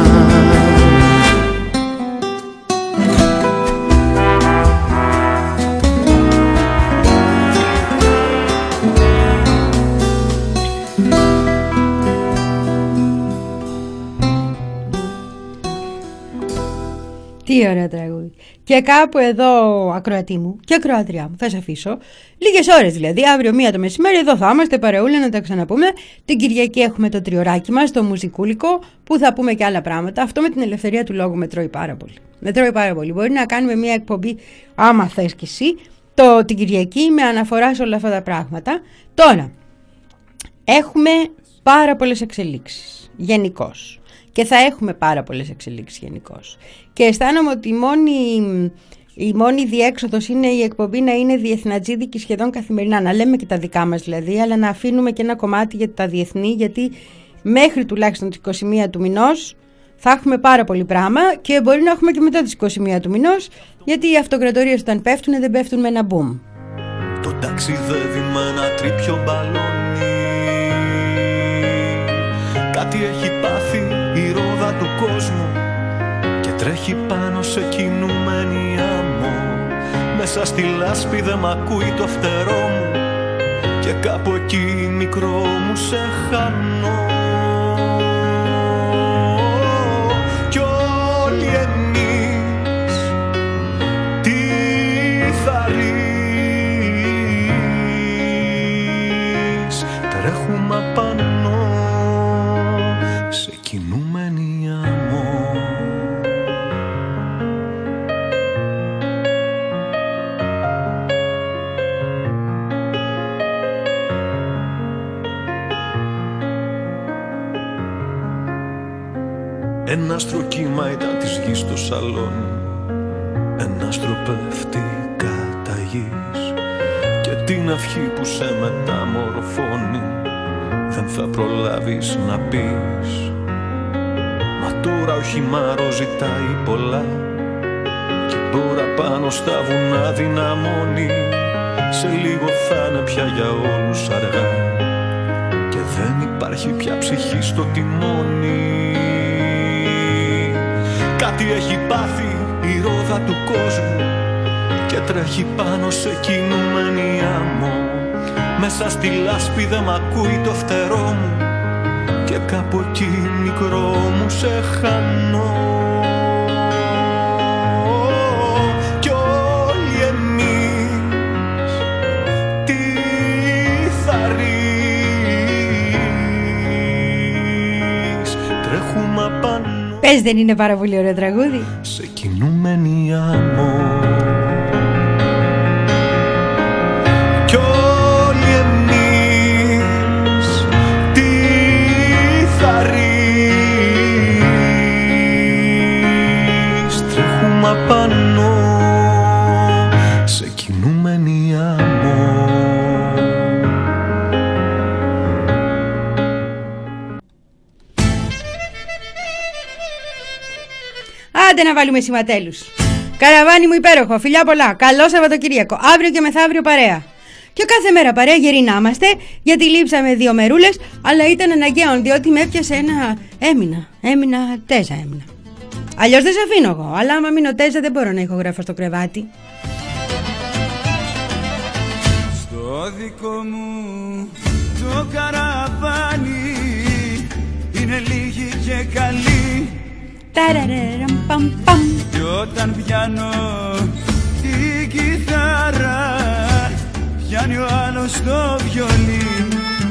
Τι ωραία τραγούδι. Και κάπου εδώ, ακροατή μου και ακροατριά μου, θα σε αφήσω λίγες ώρες δηλαδή. Αύριο μία το μεσημέρι εδώ θα είμαστε παρεούλα να τα ξαναπούμε. Την Κυριακή έχουμε το τριωράκι μας, το μουσικούλικο, που θα πούμε και άλλα πράγματα. Αυτό με την ελευθερία του λόγου με τρώει πάρα πολύ. Με τρώει πάρα πολύ. Μπορεί να κάνουμε μία εκπομπή, άμα θες κι εσύ, το, την Κυριακή με αναφορά σε όλα αυτά τα πράγματα. Τώρα, έχουμε πάρα πολλές εξελίξεις γενικώς. Και θα έχουμε πάρα πολλές εξελίξεις γενικώς. Και αισθάνομαι ότι η μόνη, η μόνη διέξοδος είναι η εκπομπή να είναι διεθνατζίδικη σχεδόν καθημερινά. Να λέμε και τα δικά μας δηλαδή, αλλά να αφήνουμε και ένα κομμάτι για τα διεθνή, γιατί μέχρι τουλάχιστον τις είκοσι μία του μηνός θα έχουμε πάρα πολύ πράγμα και μπορεί να έχουμε και μετά τις είκοσι μία του μηνός, γιατί οι αυτοκρατορίες όταν πέφτουν δεν πέφτουν με ένα μπουμ. Το ταξιδεύει με ένα τρίπιο μπαλόνι. Κάτι έχει πάθει η ρόδα του κόσμου και τρέχει πάνω σε κινούμενη άμμο. Μέσα στη λάσπη δε μ' ακούει το φτερό μου και κάπου εκεί μικρό μου σε χάνω. Κι όλοι εμείς τι θα ρεις, τρέχουμε απάνω σε κινούμενη άμμο. Ένα άστρο κύμα ήταν της γης στο σαλόνι. Ένα άστρο πέφτει κατά γης και την αυχή που σε μεταμορφώνει δεν θα προλάβεις να πεις. Μα τώρα ο χυμάρο ζητάει πολλά και μπόρα πάνω στα βουνά δυναμώνει. Σε λίγο θα είναι πια για όλους αργά και δεν υπάρχει πια ψυχή στο τιμόνι. Κάτι έχει πάθει η ρόδα του κόσμου και τρέχει πάνω σε κινούμενη άμμο. Μέσα στη λάσπη δε μ' ακούει το φτερό μου και κάπου εκεί μικρό μου σε χάνω. Κι όλοι εμείς τι θα ρεις, τρέχουμε απάνω. Πες, δεν είναι πάρα πολύ ωραίο τραγούδι? Σε κινούμενη άμμο. Κι όλοι εμείς τι θα ρεις, τρέχουμε απάνω σε κινούμενη άμμο. Άντε να βάλουμε σηματέλους. Καραβάνι μου υπέροχο, φιλιά πολλά. Καλό Σαββατοκύριακο. Αύριο και μεθαύριο παρέα. Και κάθε μέρα παρέα γεροί να είμαστε, γιατί λείψαμε δύο μερούλες, αλλά ήταν αναγκαίο, διότι με έπιασε ένα... Έμεινα, έμεινα, τέζα έμεινα. Αλλιώς δεν σε αφήνω εγώ, αλλά άμα μείνω τέζα δεν μπορώ να ηχογράφω στο κρεβάτι. Στο δικό μου το καραβάνι είναι λίγοι και καλοί. Ταραραραμ παμ παμ. Κι όταν πιάνω την κιθάρα, πιάνει ο άλλος το βιολί.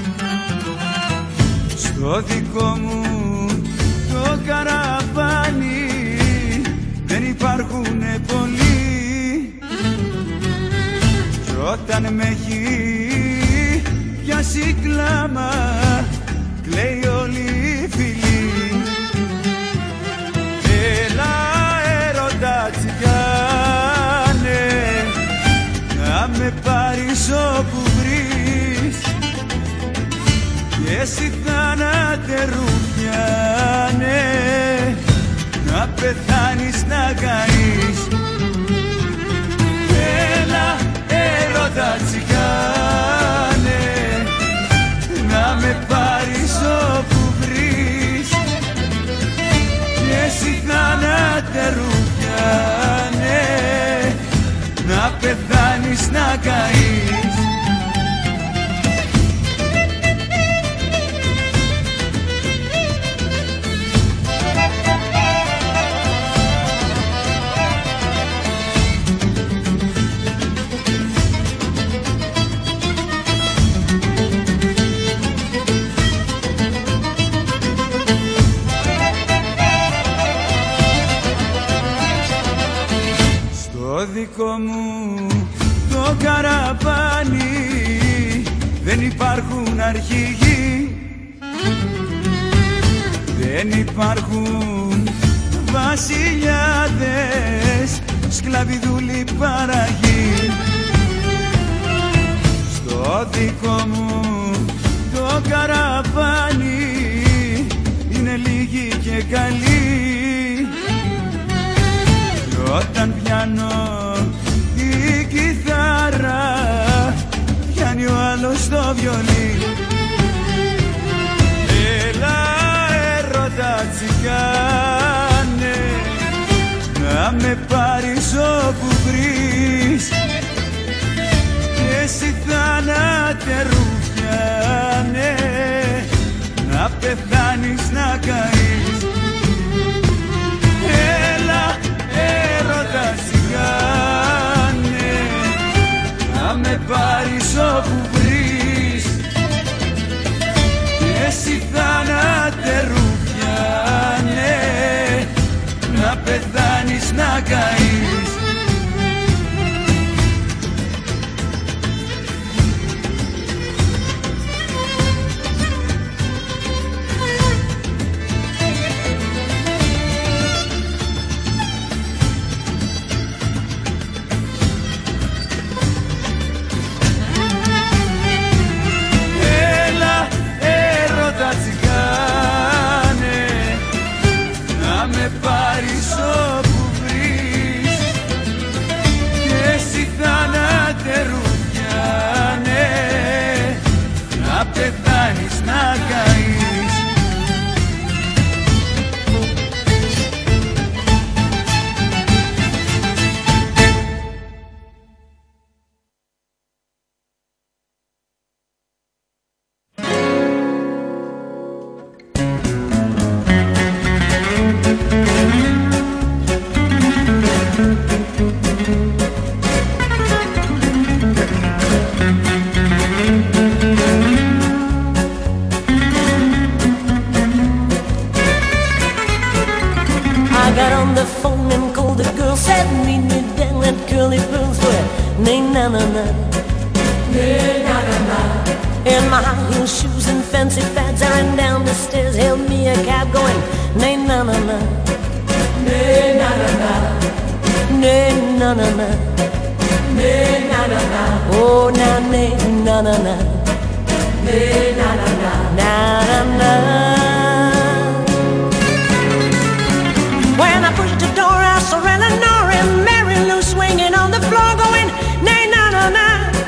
Στο δικό μου το καραβάνι δεν υπάρχουνε πολλοί. Κι όταν με έχει πιάσει κλάμα, κλαίει όλη η φυλή. Έλα έρωτα τσιγάνε, να με πάρεις όπου βρεις, και εσύ θάνατε ρουφιάνε, να πεθάνεις να καείς. Έλα έρωτα τσιγάνε, να με πάρεις όπου βρεις, και εσύ θάνατε ρουφιάνε, να πεθάνεις να καείς. Στο δικό μου το καραβάνι δεν υπάρχουν αρχηγοί, δεν υπάρχουν βασιλιάδες, σκλαβιδούλοι παραγοί. Στο δικό μου το καραβάνι είναι λίγοι και καλοί. Κι όταν πιάνω την κιθάρα, πιάνει ο άλλος το βιολί. Έλα έρωτα τσιγάνε, να με πάρεις όπου βρεις, και εσύ θάνατε ρουφιάνε, να πεθάνεις να καείς. Έλα έρωτα τσιγάνε, να με πάρεις όπου βρεις, και εσύ θάνατε ρουφιάνε, να πεθάνεις να καείς. In my high heel shoes and fancy fads, I ran down the stairs, hailed me a cab going, nay na na na, nay na na na, nay na na na, nay na na na, oh na nay na na na, nay na na na, na na na.